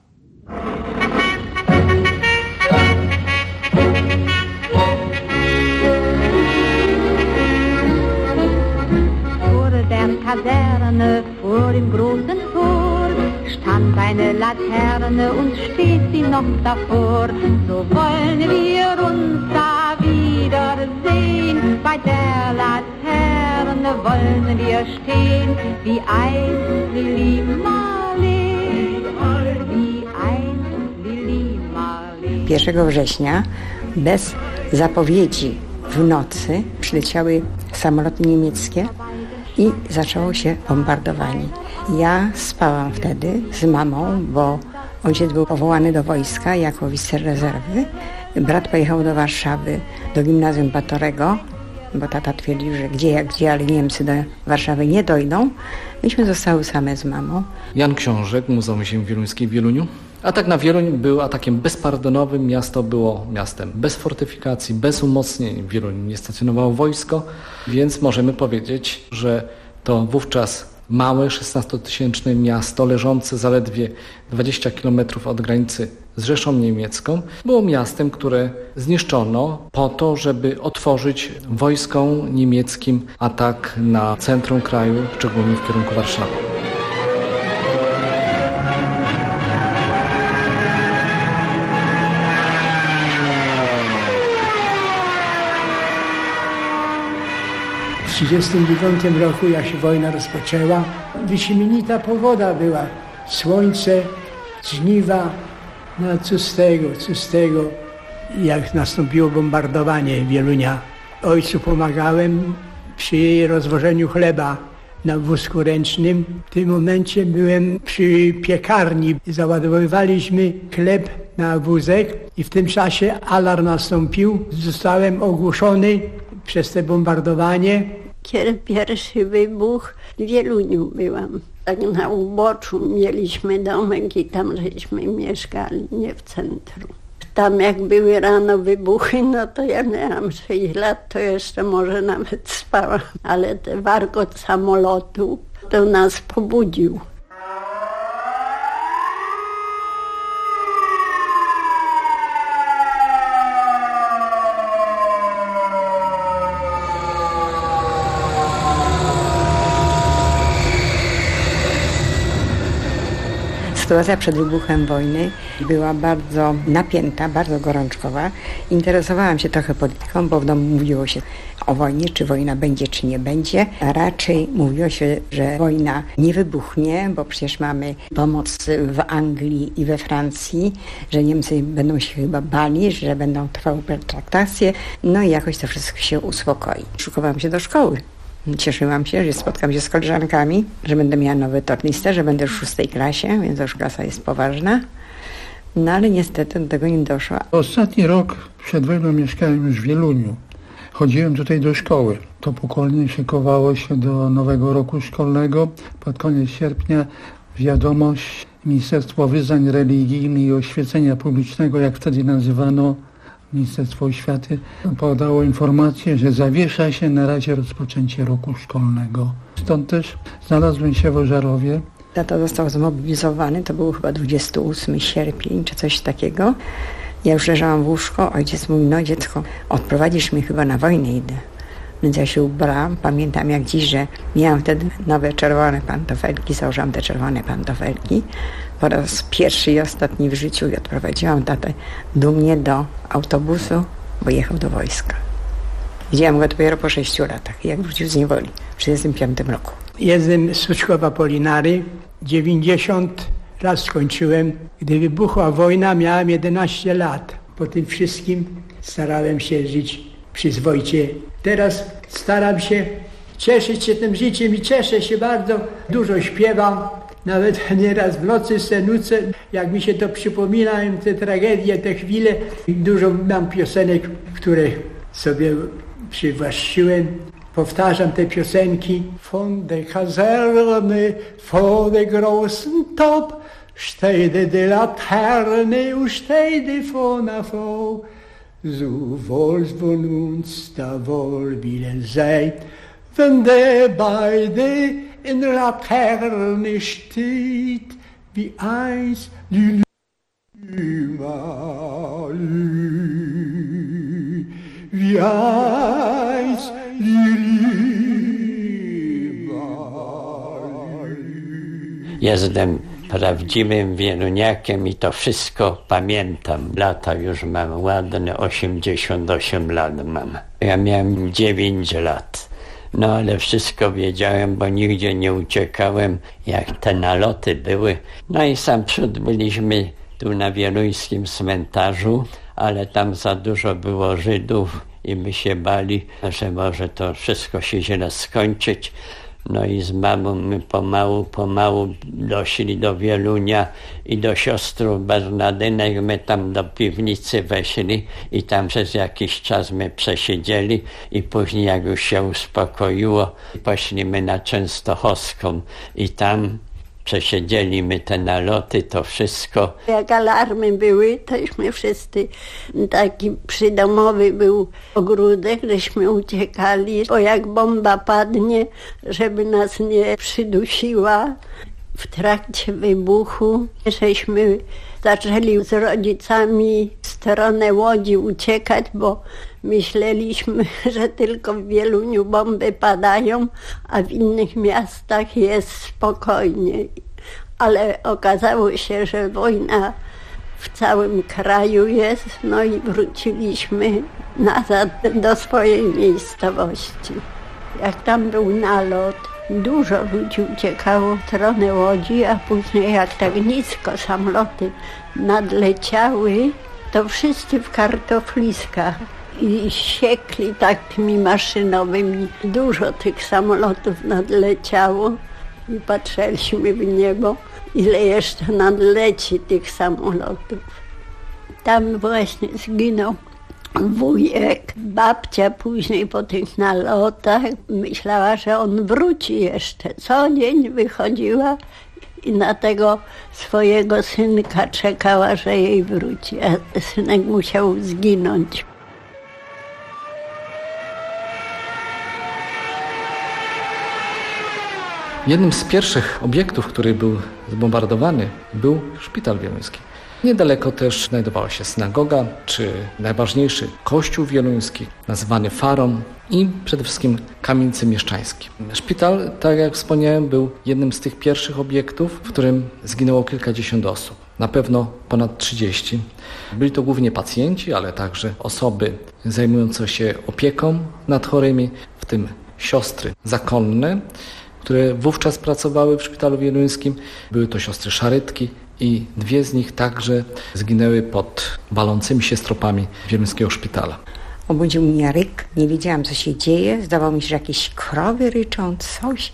Kaserne vor dem großen Tor stand eine Laterne und steht sie noch davor. So wollen wir uns da wiedersehen. Bei der Laterne wollen wir stehen, wie einst Lili Marley, wie einst Lili Marley. 1 września bez zapowiedzi w nocy przyleciały samoloty niemieckie i zaczęło się bombardowanie. Ja spałam wtedy z mamą, bo ojciec był powołany do wojska jako oficer rezerwy. Brat pojechał do Warszawy, do gimnazjum Batorego, bo tata twierdził, że gdzie jak gdzie, ale Niemcy do Warszawy nie dojdą. Myśmy zostały same z mamą. Jan Książek, Muzeum Ziemi Wieluńskiej w Wieluniu. Atak na Wieluń był atakiem bezpardonowym. Miasto było miastem bez fortyfikacji, bez umocnień. W Wieluniu nie stacjonowało wojsko, więc możemy powiedzieć, że to wówczas małe, 16-tysięczne miasto leżące zaledwie 20 km od granicy z Rzeszą Niemiecką było miastem, które zniszczono po to, żeby otworzyć wojskom niemieckim atak na centrum kraju, szczególnie w kierunku Warszawy. W 1939 roku, jak się wojna rozpoczęła, wyśmienita pogoda była. Słońce, żniwa, no co z tego. Jak nastąpiło bombardowanie Wielunia. Ojcu pomagałem przy rozwożeniu chleba na wózku ręcznym. W tym momencie byłem przy piekarni. Załadowywaliśmy chleb na wózek i w tym czasie alarm nastąpił. Zostałem ogłuszony przez te bombardowanie. Kiedy pierwszy wybuch w Wieluniu byłam. Tak na uboczu mieliśmy domek i tam żeśmy mieszkali, nie w centrum. Tam jak były rano wybuchy, no to ja miałam 6 lat, to jeszcze może nawet spałam. Ale ten warkot samolotu to nas pobudził. Sytuacja przed wybuchem wojny była bardzo napięta, bardzo gorączkowa. Interesowałam się trochę polityką, bo w domu mówiło się o wojnie, czy wojna będzie, czy nie będzie. A raczej mówiło się, że wojna nie wybuchnie, bo przecież mamy pomoc w Anglii i we Francji, że Niemcy będą się chyba bali, że będą trwały pertraktacje. No i jakoś to wszystko się uspokoi. Szykowałam się do szkoły. Cieszyłam się, że spotkam się z koleżankami, że będę miała nowy tornister, że będę w 6. klasie, więc już klasa jest poważna. No ale niestety do tego nie doszło. Ostatni rok przed wojną mieszkałem już w Wieluniu. Chodziłem tutaj do szkoły. To pokolenie szykowało się do nowego roku szkolnego. Pod koniec sierpnia wiadomość Ministerstwo Wyznań Religijnych i Oświecenia Publicznego, jak wtedy nazywano Ministerstwo Oświaty, podało informację, że zawiesza się na razie rozpoczęcie roku szkolnego. Stąd też znalazłem się w Ożarowie. Tata został zmobilizowany, to był chyba 28 sierpień czy coś takiego. Ja już leżałam w łóżku, ojciec mówi, no dziecko, odprowadzisz mnie, chyba na wojnę idę. Więc ja się ubrałam, pamiętam jak dziś, że miałam wtedy nowe czerwone pantofelki, założyłam te czerwone pantofelki. Po raz pierwszy i ostatni w życiu i odprowadziłam tatę dumnie do autobusu, bo jechał do wojska. Widziałam go dopiero po 6 latach, jak wrócił z niewoli w 1935 roku. Jestem z Suczkowa Polinary, 90 lat skończyłem. Gdy wybuchła wojna, miałem 11 lat. Po tym wszystkim starałem się żyć przyzwoicie. Teraz staram się cieszyć się tym życiem i cieszę się bardzo. Dużo śpiewam, Nawet nieraz w nocy se nucę, jak mi się to przypominają, te tragedie, te chwile. Dużo mam piosenek, które sobie przywłaszczyłem. Powtarzam te piosenki. Von der Kaserne, vor der großen Top, steht die Laterne und steht die Fahne vor. So wohl's von uns da wohl wieder sei, wenn der beide in der Laterne steht, wie eins wie eins Jestem prawdziwym wieluniakiem i to wszystko pamiętam. Lata już mam ładne, 88 lat mam. Ja miałem 9 lat. No ale wszystko wiedziałem, bo nigdzie nie uciekałem, jak te naloty były. No i sam przód byliśmy tu na wieluńskim cmentarzu, ale tam za dużo było Żydów i my się bali, że może to wszystko się źle skończyć. No i z mamą my pomału doszli do Wielunia i do siostrów Bernadynek. My tam do piwnicy weszli i tam przez jakiś czas my przesiedzieli i później jak już się uspokoiło, poszliśmy na Częstochowską i tam przesiedzieliśmy te naloty, to wszystko. Jak alarmy były, tośmy wszyscy, taki przydomowy był ogródek, żeśmy uciekali, bo jak bomba padnie, żeby nas nie przydusiła. W trakcie wybuchu żeśmy zaczęli z rodzicami w stronę Łodzi uciekać, bo myśleliśmy, że tylko w Wieluniu bomby padają, a w innych miastach jest spokojnie. Ale okazało się, że wojna w całym kraju jest, no i wróciliśmy nazad do swojej miejscowości. Jak tam był nalot, dużo ludzi uciekało w stronę Łodzi, a później jak tak nisko samoloty nadleciały, to wszyscy w kartofliskach i siekli takimi maszynowymi. Dużo tych samolotów nadleciało i patrzyliśmy w niebo, ile jeszcze nadleci tych samolotów. Tam właśnie zginął wujek. Babcia później po tych nalotach myślała, że on wróci jeszcze. Co dzień wychodziła i na tego swojego synka czekała, że jej wróci, a synek musiał zginąć. Jednym z pierwszych obiektów, który był zbombardowany, był szpital wieluński. Niedaleko też znajdowała się synagoga, czy najważniejszy kościół wieluński, nazywany Farą i przede wszystkim kamienice mieszczańskie. Szpital, tak jak wspomniałem, był jednym z tych pierwszych obiektów, w którym zginęło kilkadziesiąt osób. Na pewno ponad 30. Byli to głównie pacjenci, ale także osoby zajmujące się opieką nad chorymi, w tym siostry zakonne, które wówczas pracowały w szpitalu wieluńskim. Były to siostry Szarytki i 2 z nich także zginęły pod walącymi się stropami wieluńskiego szpitala. Obudził mnie ryk, nie wiedziałam co się dzieje, zdawało mi się, że jakieś krowy ryczą, coś.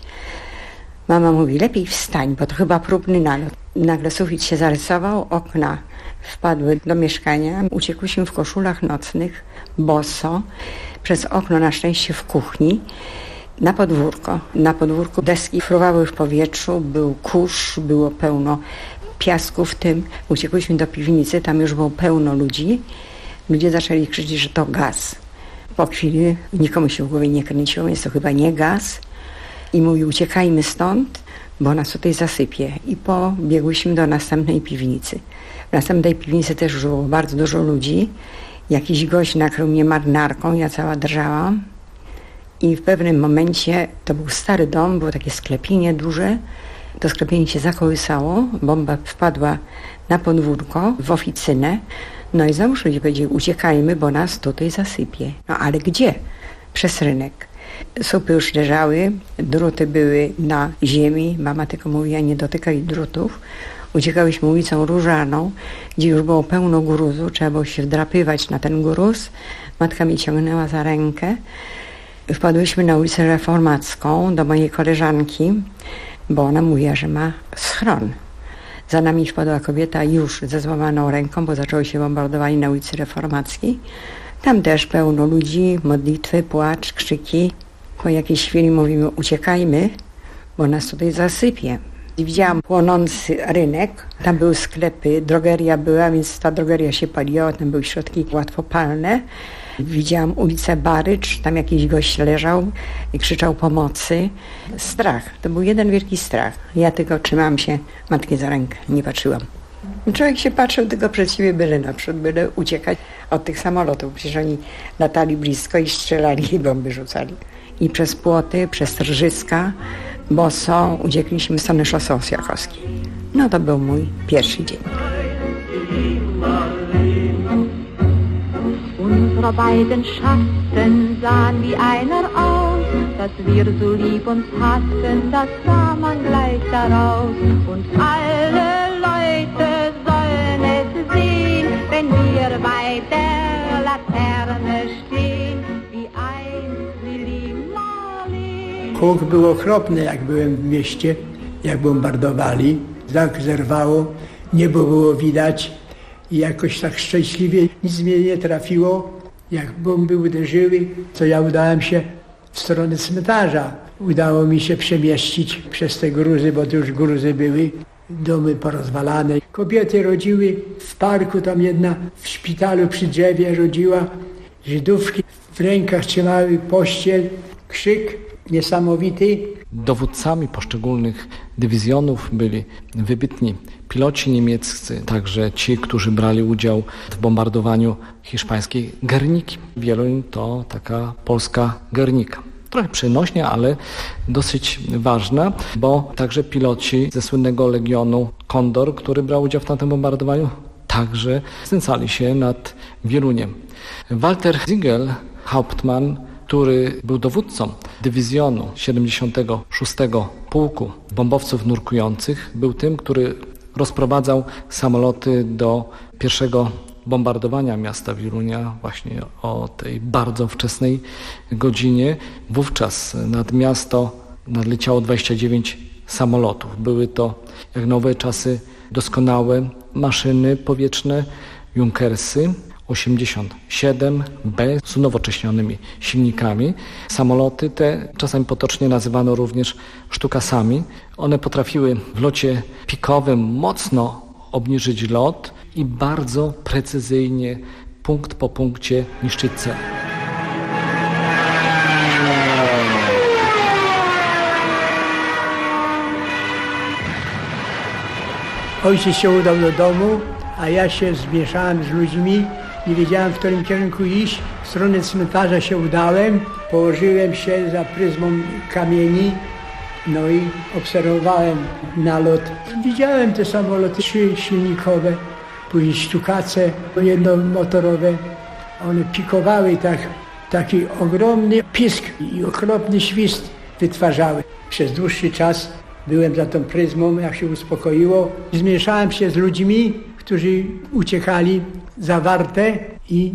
Mama mówi, lepiej wstań, bo to chyba próbny nalot. Nagle sufit się zarysował, okna wpadły do mieszkania. Uciekłyśmy w koszulach nocnych, boso, przez okno na szczęście w kuchni. Na podwórko. Na podwórku deski fruwały w powietrzu, był kurz, było pełno piasku w tym. Uciekłyśmy do piwnicy, tam już było pełno ludzi. Ludzie zaczęli krzyczeć, że to gaz. Po chwili nikomu się w głowie nie kręciło, jest to chyba nie gaz. I mówi, uciekajmy stąd, bo nas tutaj zasypie. I pobiegłyśmy do następnej piwnicy. W następnej piwnicy też już było bardzo dużo ludzi. Jakiś gość nakrył mnie marynarką, ja cała drżałam. I w pewnym momencie, to był stary dom, było takie sklepienie duże, to sklepienie się zakołysało, bomba wpadła na podwórko, w oficynę, no i załóż ludzie powiedzieli, uciekajmy, bo nas tutaj zasypie. No ale gdzie? Przez rynek. Słupy już leżały, druty były na ziemi, mama tylko mówiła, nie dotykaj drutów. Uciekałyśmy ulicą Różaną, gdzie już było pełno gruzu, trzeba było się wdrapywać na ten gruz. Matka mnie ciągnęła za rękę. Wpadłyśmy na ulicę Reformacką do mojej koleżanki. bo ona mówiła, że ma schron. Za nami wpadła kobieta już ze złamaną ręką, bo zaczęło się bombardowanie na ulicy Reformackiej. Tam też pełno ludzi, modlitwy, płacz, krzyki. Po jakiejś chwili mówimy, uciekajmy, bo nas tutaj zasypie. I widziałam płonący rynek, tam były sklepy, drogeria była, więc ta drogeria się paliła, tam były środki łatwopalne. Widziałam ulicę Barycz, tam jakiś gość leżał i krzyczał pomocy. Strach, to był jeden wielki strach. Ja tylko trzymałam się matki za rękę, nie patrzyłam. Człowiek się patrzył tylko przed siebie, byle naprzód, byle uciekać od tych samolotów. Przecież oni latali blisko i strzelali i bomby rzucali. I przez płoty, przez Trżyska, boso uciekliśmy w stronę szosy Ossiakowskiej. No to był mój pierwszy dzień. Unsere beiden Schatten sahen wie einer aus, dass wir so lieb uns hatten, das sah man gleich daraus. Und alle Leute sollen es sehen, wenn wir bei der Laterne stehen, wie einst Lili Marleen. Huk był okropny, jak byłem w mieście, jak bombardowali. Tak zerwało, niebo było widać. I jakoś tak szczęśliwie nic mnie nie trafiło. Jak bomby uderzyły, to ja udałem się w stronę cmentarza. Udało mi się przemieścić przez te gruzy, bo to już gruzy były, domy porozwalane. Kobiety rodziły w parku, tam jedna w szpitalu przy drzewie rodziła. Żydówki w rękach trzymały pościel, krzyk niesamowity. Dowódcami poszczególnych dywizjonów byli wybitni piloci niemieccy, także ci, którzy brali udział w bombardowaniu hiszpańskiej Gerniki. Wieluń to taka polska Gernika. Trochę przenośnia, ale dosyć ważna, bo także piloci ze słynnego Legionu Kondor, który brał udział w tamtym bombardowaniu, także znęcali się nad Wieluniem. Walter Ziegel, Hauptmann, który był dowódcą dywizjonu 76 Pułku Bombowców Nurkujących, był tym, który rozprowadzał samoloty do pierwszego bombardowania miasta Wielunia właśnie o tej bardzo wczesnej godzinie. Wówczas nad miasto nadleciało 29 samolotów. Były to jak nowe czasy doskonałe maszyny powietrzne, Junkersy 87B z unowocześnionymi silnikami. Samoloty te czasami potocznie nazywano również sztukasami. One potrafiły w locie pikowym mocno obniżyć lot i bardzo precyzyjnie, punkt po punkcie niszczyć cel. Ojciec się udał do domu, a ja się zmieszałem z ludźmi. Nie wiedziałem, w którym kierunku iść. W stronę cmentarza się udałem. Położyłem się za pryzmą kamieni. No i obserwowałem nalot. Widziałem te samoloty 3 silnikowe, później sztukace, jednomotorowe. One pikowały taki ogromny pisk i okropny świst wytwarzały. Przez dłuższy czas byłem za tą pryzmą, jak się uspokoiło. Zmieszałem się z ludźmi, którzy uciekali za Wartę i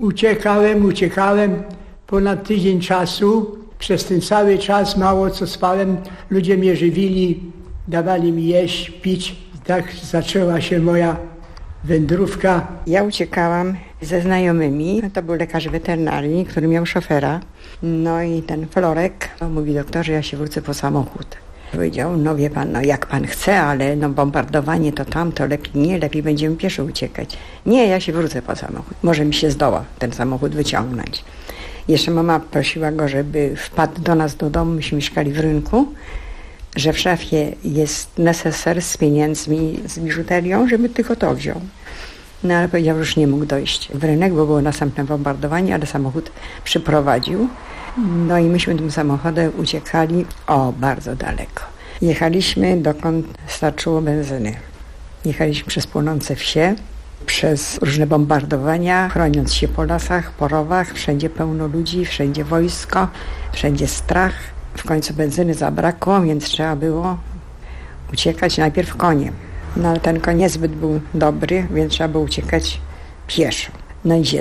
uciekałem ponad tydzień czasu. Przez ten cały czas mało co spałem, ludzie mnie żywili, dawali mi jeść, pić. I tak zaczęła się moja wędrówka. Ja uciekałam ze znajomymi. To był lekarz weterynarii, który miał szofera. No i ten Florek mówi: doktorze, ja się wrócę po samochód. Powiedział: no wie pan, no jak pan chce, ale no bombardowanie to tam, to lepiej będziemy pieszo uciekać. Nie, ja się wrócę po samochód. Może mi się zdoła ten samochód wyciągnąć. Jeszcze mama prosiła go, żeby wpadł do nas do domu, myśmy mieszkali w rynku, że w szafie jest neseser z pieniędzmi, z biżuterią, żeby tylko to wziął. No ale powiedział, że już nie mógł dojść w rynek, bo było następne bombardowanie, ale samochód przyprowadził. No i myśmy tym samochodem uciekali bardzo daleko. Jechaliśmy dokąd starczyło benzyny. Jechaliśmy przez płonące wsie, przez różne bombardowania, chroniąc się po lasach, po rowach, wszędzie pełno ludzi, wszędzie wojsko, wszędzie strach. W końcu benzyny zabrakło, więc trzeba było uciekać najpierw koniem. No ale ten koń niezbyt był dobry, więc trzeba było uciekać pieszo. No i się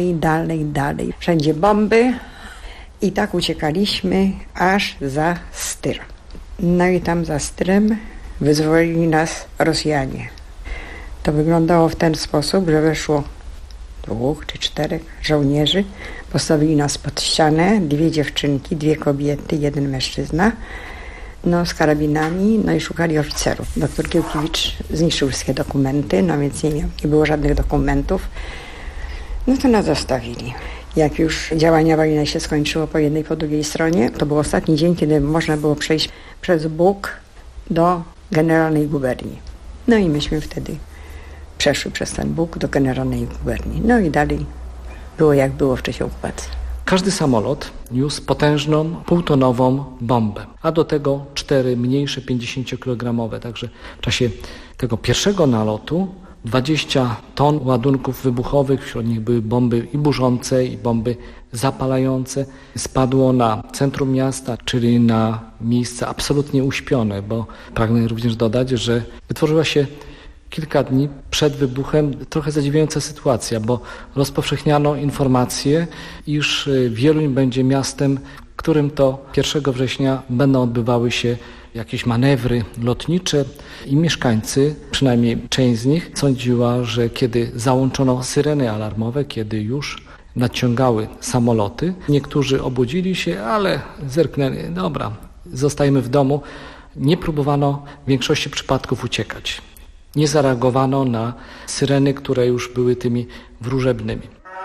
dalej. Wszędzie bomby i tak uciekaliśmy aż za Styr. No i tam za Strym wyzwolili nas Rosjanie. To wyglądało w ten sposób, że weszło 2 czy 4 żołnierzy. Postawili nas pod ścianę, 2 dziewczynki, 2 kobiety, 1 mężczyzna. No z karabinami, no i szukali oficerów. Doktor Kiełkiewicz zniszczył wszystkie dokumenty, no więc nie było żadnych dokumentów. No to nas zostawili. Jak już działania wojenne się skończyło po jednej, po drugiej stronie, to był ostatni dzień, kiedy można było przejść przez Bóg do Generalnej Guberni. No i myśmy wtedy przeszły przez ten Bóg do Generalnej Guberni. No i dalej było jak było w czasie okupacji. Każdy samolot niósł potężną, półtonową bombę, a do tego 4 mniejsze, 50-kilogramowe. Także w czasie tego pierwszego nalotu 20 ton ładunków wybuchowych, wśród nich były bomby i burzące, i bomby zapalające, spadło na centrum miasta, czyli na miejsce absolutnie uśpione, bo pragnę również dodać, że wytworzyła się kilka dni przed wybuchem trochę zadziwiająca sytuacja, bo rozpowszechniano informację, iż Wieluń będzie miastem, w którym to 1 września będą odbywały się jakieś manewry lotnicze i mieszkańcy, przynajmniej część z nich, sądziła, że kiedy załączono syreny alarmowe, kiedy już nadciągały samoloty, niektórzy obudzili się, ale zerknęli, dobra, zostajemy w domu. Nie próbowano w większości przypadków uciekać. Nie zareagowano na syreny, które już były tymi wróżebnymi.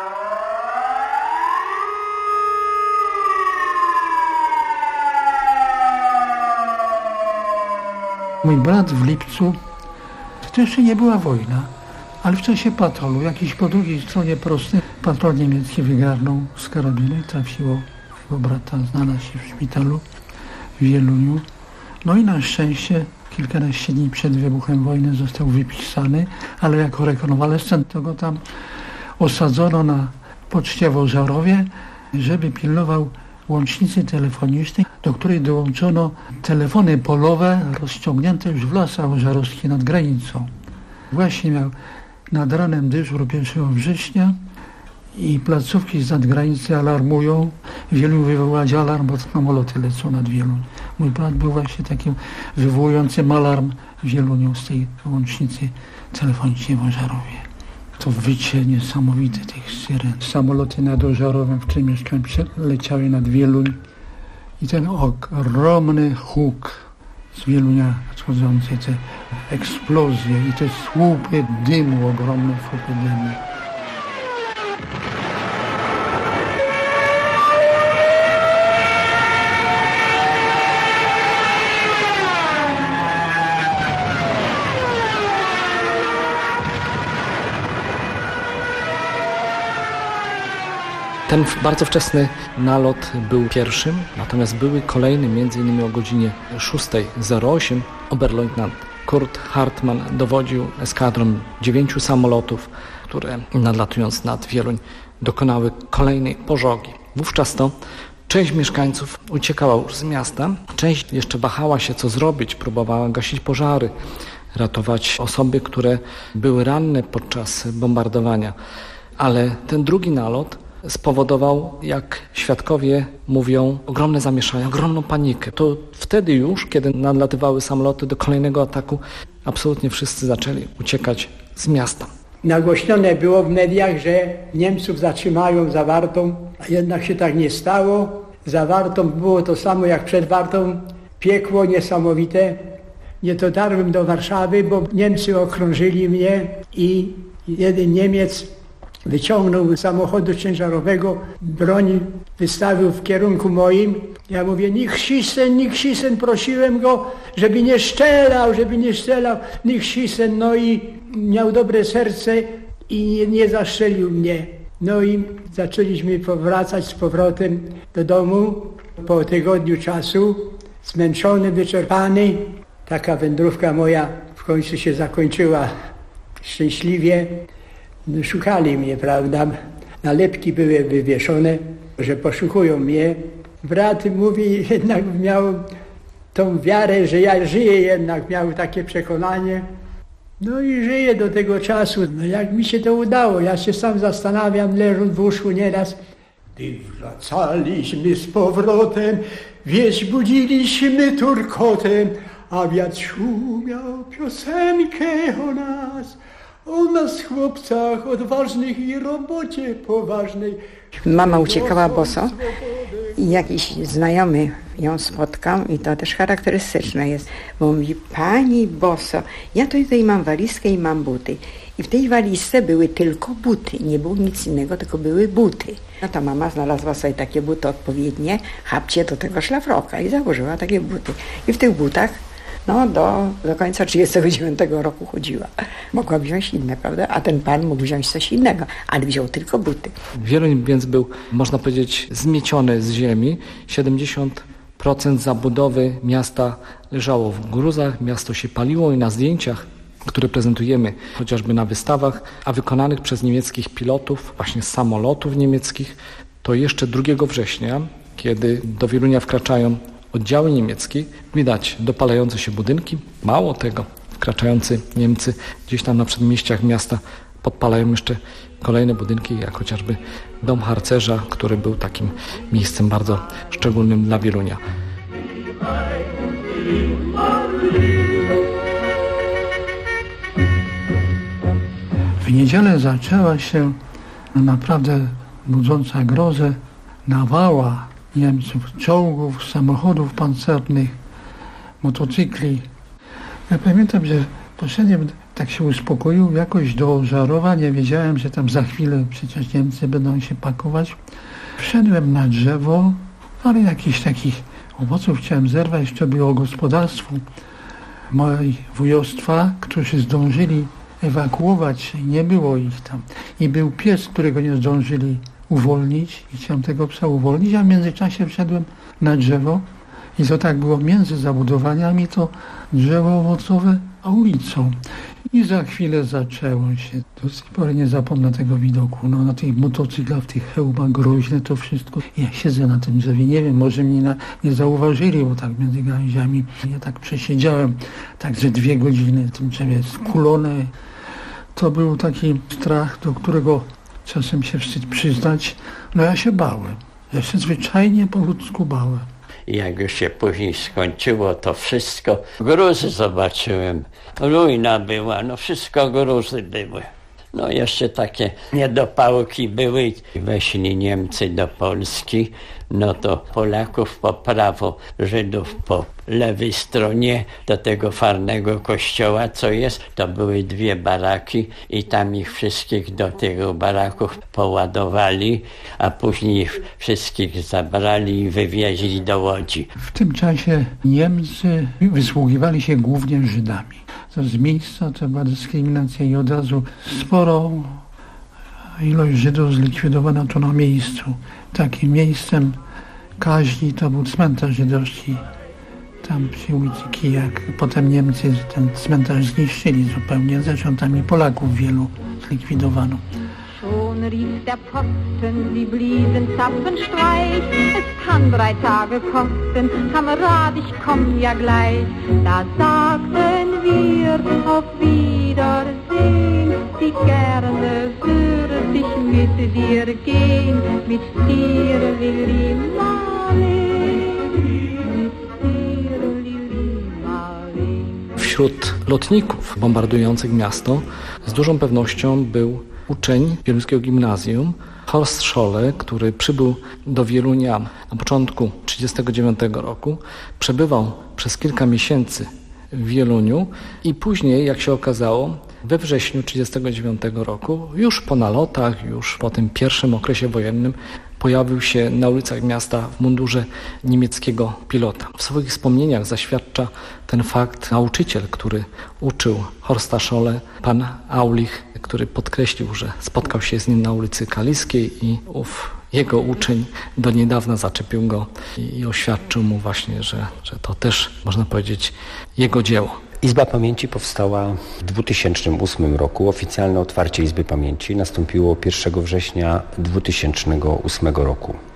Mój brat w lipcu, to jeszcze nie była wojna, ale w czasie patrolu, jakiś po drugiej stronie prostej, patrol niemiecki wygarnął z karabiny, trafiło jego brata, znalazł się w szpitalu w Wieluniu. No i na szczęście kilkanaście dni przed wybuchem wojny został wypisany, ale jako rekonwalescent to go tam osadzono na poczcie w Ożarowie, żeby pilnował łącznicy telefonicznej, do której dołączono telefony polowe rozciągnięte już w lasach ożarowskich nad granicą. Właśnie miał nad ranem dyżur 1 września i placówki z granicy alarmują. Wieluń wywołać alarm, bo samoloty lecą nad Wieluń. Mój brat był właśnie takim wywołującym alarm w Wieluniu z tej łącznicy telefonicznej w Ożarowie. To wycie niesamowite tych syren. Samoloty nad Ożarowem, w którym mieszkałem, leciały nad Wieluń i ten ogromny huk z Wielunia schodzący, te eksplozje i te słupy dymu, ogromne słupy dymu. Ten bardzo wczesny nalot był pierwszym, natomiast były kolejne, m.in. o godzinie 6:08 oberleutnant Kurt Hartmann dowodził eskadrą 9 samolotów, które nadlatując nad Wieluń dokonały kolejnej pożogi. Wówczas to część mieszkańców uciekała już z miasta, część jeszcze wahała się co zrobić, próbowała gasić pożary, ratować osoby, które były ranne podczas bombardowania. Ale ten drugi nalot spowodował, jak świadkowie mówią, ogromne zamieszanie, ogromną panikę. To wtedy już, kiedy nadlatywały samoloty do kolejnego ataku, absolutnie wszyscy zaczęli uciekać z miasta. Nagłośnione było w mediach, że Niemców zatrzymają za Wartą, a jednak się tak nie stało. Za Wartą było to samo jak przed Wartą. Piekło niesamowite. Nie dotarłem do Warszawy, bo Niemcy okrążyli mnie i jeden Niemiec wyciągnął z samochodu ciężarowego, broń wystawił w kierunku moim. Ja mówię, niech sisen, prosiłem go, żeby nie strzelał, niech sisen. No i miał dobre serce i nie zastrzelił mnie. No i zaczęliśmy powracać z powrotem do domu po tygodniu czasu, zmęczony, wyczerpany. Taka wędrówka moja w końcu się zakończyła szczęśliwie. Szukali mnie, prawda? Nalepki były wywieszone, że poszukują mnie. Brat mówi, jednak miał tą wiarę, że ja żyję jednak, miał takie przekonanie. No i żyję do tego czasu. No jak mi się to udało, ja się sam zastanawiam, leżąc w łóżku nieraz, Gdy wracaliśmy z powrotem, wieś budziliśmy turkotem, a wiatr szumiał piosenkę o nas chłopcach odważnych i robocie poważnej. Mama uciekała boso i jakiś znajomy ją spotkał i to też charakterystyczne jest, bo mówi: pani boso, ja tutaj mam walizkę i mam buty. I w tej walizce były tylko buty, nie było nic innego, tylko były buty. No to mama znalazła sobie takie buty odpowiednie, chapcie do tego szlafroka i założyła takie buty. I w tych butach do końca 1939 roku chodziła. Mogła wziąć inne, prawda? A ten pan mógł wziąć coś innego, ale wziął tylko buty. Wieluń więc był, można powiedzieć, zmieciony z ziemi. 70% zabudowy miasta leżało w gruzach, miasto się paliło i na zdjęciach, które prezentujemy chociażby na wystawach, a wykonanych przez niemieckich pilotów, właśnie z samolotów niemieckich, to jeszcze 2 września, kiedy do Wielunia wkraczają oddziały niemieckie, widać dopalające się budynki. Mało tego, wkraczający Niemcy gdzieś tam na przedmieściach miasta podpalają jeszcze kolejne budynki, jak chociażby dom harcerza, który był takim miejscem bardzo szczególnym dla Wielunia. W niedzielę zaczęła się naprawdę budząca grozę nawała Niemców, czołgów, samochodów pancernych, motocykli. Ja pamiętam, że poszedłem, tak się uspokoił jakoś do Żarowa, nie wiedziałem, że tam za chwilę przecież Niemcy będą się pakować. Wszedłem na drzewo, ale jakichś takich owoców chciałem zerwać, to było gospodarstwo mojej wujostwa, którzy zdążyli ewakuować, nie było ich tam. I był pies, którego nie zdążyli uwolnić i chciałem tego psa uwolnić, a w międzyczasie wszedłem na drzewo i to tak było między zabudowaniami, to drzewo owocowe, a ulicą. I za chwilę zaczęło się. Do tej pory nie zapomnę tego widoku. Na tych motocyklach, w tych hełmach groźne to wszystko. Ja siedzę na tym drzewie, nie wiem, może mnie nie zauważyli, bo tak między gałęziami. Ja tak przesiedziałem, także 2 godziny w tym drzewie skulone. To był taki strach, do którego czasem się wstyd przyznać. No ja się bałem. Ja się zwyczajnie po ludzku bałem. Jak już się później skończyło to wszystko, gruzy zobaczyłem. Ruina była, wszystko gruzy były. Jeszcze takie niedopałki były. Weszli Niemcy do Polski, to Polaków po prawo, Żydów po lewej stronie do tego farnego kościoła, co jest, to były 2 baraki i tam ich wszystkich do tych baraków poładowali, a później ich wszystkich zabrali i wywieźli do Łodzi. W tym czasie Niemcy wysługiwali się głównie Żydami. To z miejsca to była dyskryminacja i od razu sporo ilość Żydów zlikwidowano tu na miejscu. Takim miejscem kaźni to był cmentarz żydowski. Tam przy ulicy Kijak. Potem Niemcy ten cmentarz zniszczyli zupełnie. Zresztą tam i Polaków wielu zlikwidowano. Schon rief der Posten, sie bliesen Zapfenstreich. Es kann 3 Tage kosten, Kamerad, ich komm ja gleich. Da sagten wir auf Wiedersehen, wie gerne würde ich mit dir gehen, mit dir, Lili Marleen. Wśród lotników bombardujących miasto z dużą pewnością był uczeń wieluńskiego gimnazjum Horst Scholle, który przybył do Wielunia na początku 1939 roku, przebywał przez kilka miesięcy w Wieluniu i później, jak się okazało, we wrześniu 1939 roku, już po nalotach, już po tym pierwszym okresie wojennym, pojawił się na ulicach miasta w mundurze niemieckiego pilota. W swoich wspomnieniach zaświadcza ten fakt nauczyciel, który uczył Horsta Scholle, pan Aulich, który podkreślił, że spotkał się z nim na ulicy Kaliskiej i jego uczeń do niedawna zaczepił go i oświadczył mu właśnie, że to też, można powiedzieć, jego dzieło. Izba Pamięci powstała w 2008 roku. Oficjalne otwarcie Izby Pamięci nastąpiło 1 września 2008 roku.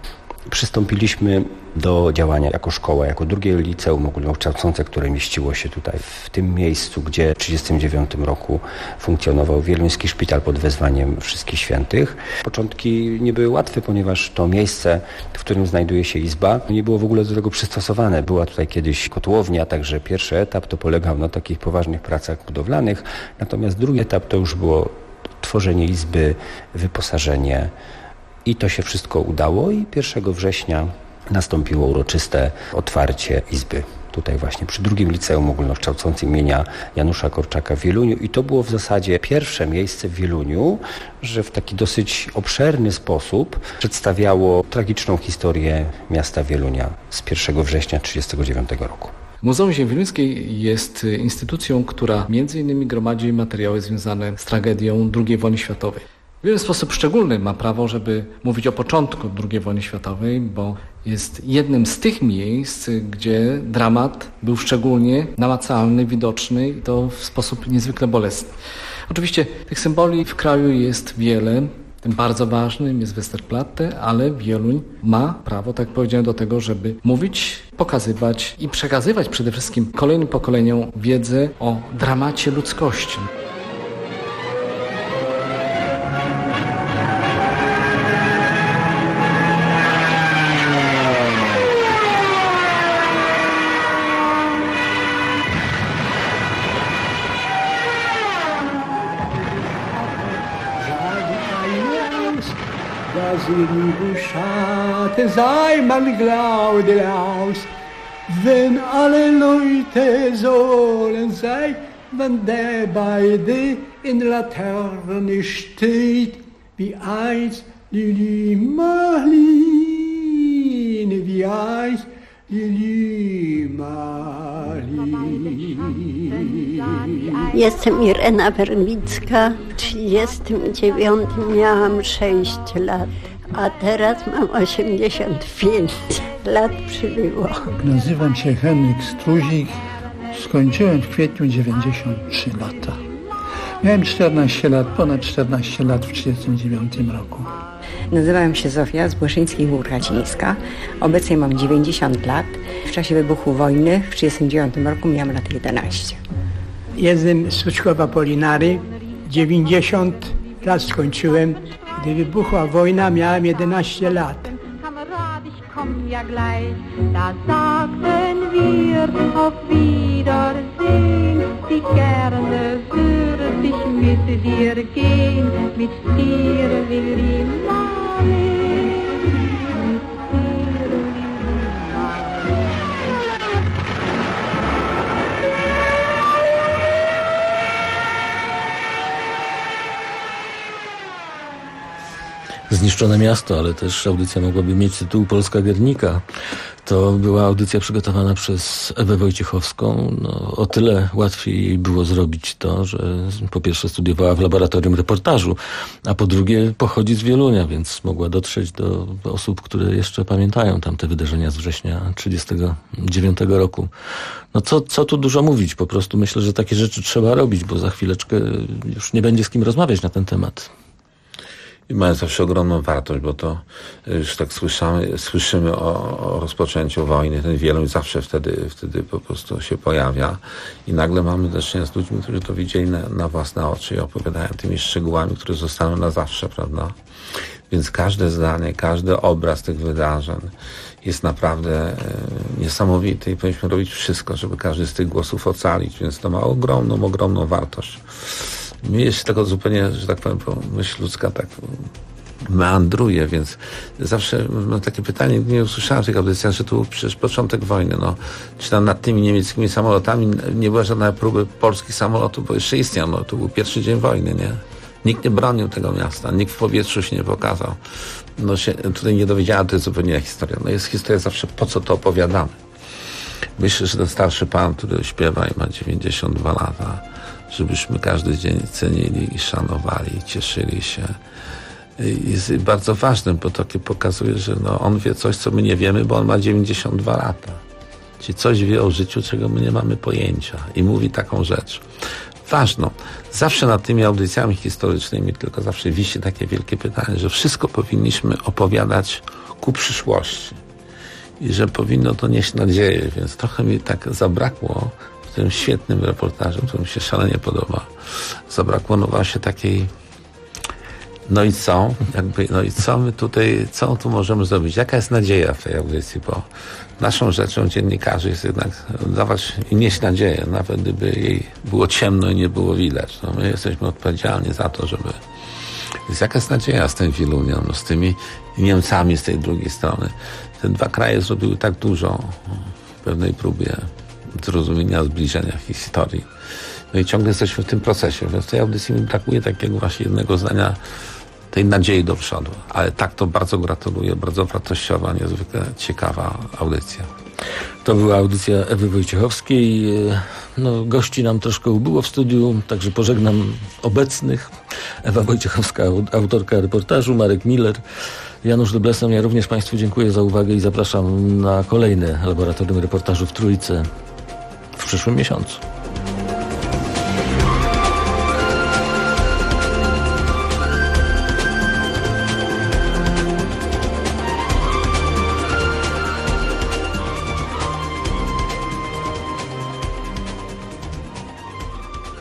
Przystąpiliśmy do działania jako szkoła, jako drugie liceum ogólnokształcące, które mieściło się tutaj w tym miejscu, gdzie w 1939 roku funkcjonował Wieluński Szpital pod wezwaniem Wszystkich Świętych. Początki nie były łatwe, ponieważ to miejsce, w którym znajduje się izba, nie było w ogóle do tego przystosowane. Była tutaj kiedyś kotłownia, także pierwszy etap to polegał na takich poważnych pracach budowlanych, natomiast drugi etap to już było tworzenie izby, wyposażenie. I to się wszystko udało i 1 września nastąpiło uroczyste otwarcie izby. Tutaj właśnie przy drugim liceum ogólnokształcącym imienia Janusza Korczaka w Wieluniu. I to było w zasadzie pierwsze miejsce w Wieluniu, że w taki dosyć obszerny sposób przedstawiało tragiczną historię miasta Wielunia z 1 września 1939 roku. Muzeum Ziemi Wieluńskiej jest instytucją, która między innymi gromadzi materiały związane z tragedią II wojny światowej. W wiele sposób szczególny ma prawo, żeby mówić o początku II wojny światowej, bo jest jednym z tych miejsc, gdzie dramat był szczególnie namacalny, widoczny i to w sposób niezwykle bolesny. Oczywiście tych symboli w kraju jest wiele. Tym bardzo ważnym jest Westerplatte, ale Wieluń ma prawo, tak jak powiedziałem, do tego, żeby mówić, pokazywać i przekazywać przede wszystkim kolejnym pokoleniom wiedzę o dramacie ludzkości. Das liebe Schatten sei man glaubt aus, wenn alle Leute sollen sein, wenn der beide in der Laterne steht, wie einst Lili Marleen, wie einst Lili Marleen. Jestem Irena Wernicka. W 1939 miałam 6 lat, a teraz mam 85 lat przybyło. Nazywam się Henryk Struzik. Skończyłem w kwietniu 93 lata. Miałem 14 lat, ponad 14 lat w 1939 roku. Nazywam się Zofia Zbłeszyńskich-Górkacińska. Obecnie mam 90 lat. W czasie wybuchu wojny w 1939 roku miałam lat 11. Jestem z Suczkowa Polinary. 90 lat skończyłem. Gdy wybuchła wojna, miałem 11 lat. Da sagten wir auf Wiedersehen, wie gerne würde ich mit dir gehen, mit dir will ich Marleen, mit dir will ich Zniszczone miasto, ale też audycja mogłaby mieć tytuł Polska Guernica. To była audycja przygotowana przez Ewę Wojciechowską. O tyle łatwiej jej było zrobić to, że po pierwsze studiowała w laboratorium reportażu, a po drugie pochodzi z Wielunia, więc mogła dotrzeć do osób, które jeszcze pamiętają tamte wydarzenia z września 1939 roku. Co tu dużo mówić, po prostu myślę, że takie rzeczy trzeba robić, bo za chwileczkę już nie będzie z kim rozmawiać na ten temat. I mają zawsze ogromną wartość, bo to już tak słyszymy o rozpoczęciu wojny. Ten Wieluń zawsze wtedy po prostu się pojawia. I nagle mamy do czynienia z ludźmi, którzy to widzieli na własne oczy i opowiadają tymi szczegółami, które zostaną na zawsze, prawda? Więc każde zdanie, każdy obraz tych wydarzeń jest naprawdę niesamowity i powinniśmy robić wszystko, żeby każdy z tych głosów ocalić. Więc to ma ogromną wartość. Mi jest tego zupełnie, że tak powiem, myśl ludzka tak meandruje, więc zawsze mam takie pytanie, nie usłyszałem w tych audycjach, że to był przecież początek wojny. Czy tam nad tymi niemieckimi samolotami nie była żadna próby polskich samolotów, bo jeszcze istniał. To był pierwszy dzień wojny, nie? Nikt nie bronił tego miasta, nikt w powietrzu się nie pokazał. Się tutaj nie dowiedziałem, to jest zupełnie inna historia. Jest historia zawsze, po co to opowiadamy. Myślę, że ten starszy pan, który śpiewa i ma 92 lata, żebyśmy każdy dzień cenili i szanowali, i cieszyli się. Jest bardzo ważnym, bo to pokazuje, że on wie coś, co my nie wiemy, bo on ma 92 lata. Czyli coś wie o życiu, czego my nie mamy pojęcia i mówi taką rzecz. ważną. Zawsze nad tymi audycjami historycznymi tylko zawsze wisi takie wielkie pytanie, że wszystko powinniśmy opowiadać ku przyszłości i że powinno to nieść nadzieję, więc trochę mi tak zabrakło w tym świetnym reportażu, który mi się szalenie podoba. Zabrakło właśnie takiej no i co my tutaj, co tu możemy zrobić? Jaka jest nadzieja w tej audycji? Bo naszą rzeczą dziennikarzy jest jednak dawać i nieść nadzieję, nawet gdyby jej było ciemno i nie było widać. No, my jesteśmy odpowiedzialni za to, żeby... Więc jaka jest nadzieja z tym Wielunią, z tymi Niemcami z tej drugiej strony? Te dwa kraje zrobiły tak dużo w pewnej próbie zrozumienia, zbliżenia historii. No i ciągle jesteśmy w tym procesie, więc w tej audycji mi brakuje takiego właśnie jednego zdania, tej nadziei do przodu. Ale tak to bardzo gratuluję, bardzo wartościowa, niezwykle ciekawa audycja. To była audycja Ewy Wojciechowskiej. No, gości nam troszkę ubyło w studiu, także pożegnam obecnych. Ewa Wojciechowska, autorka reportażu, Marek Miller, Janusz Debleson. Ja również Państwu dziękuję za uwagę i zapraszam na kolejne Laboratorium Reportażu w Trójce w przyszłym miesiącu.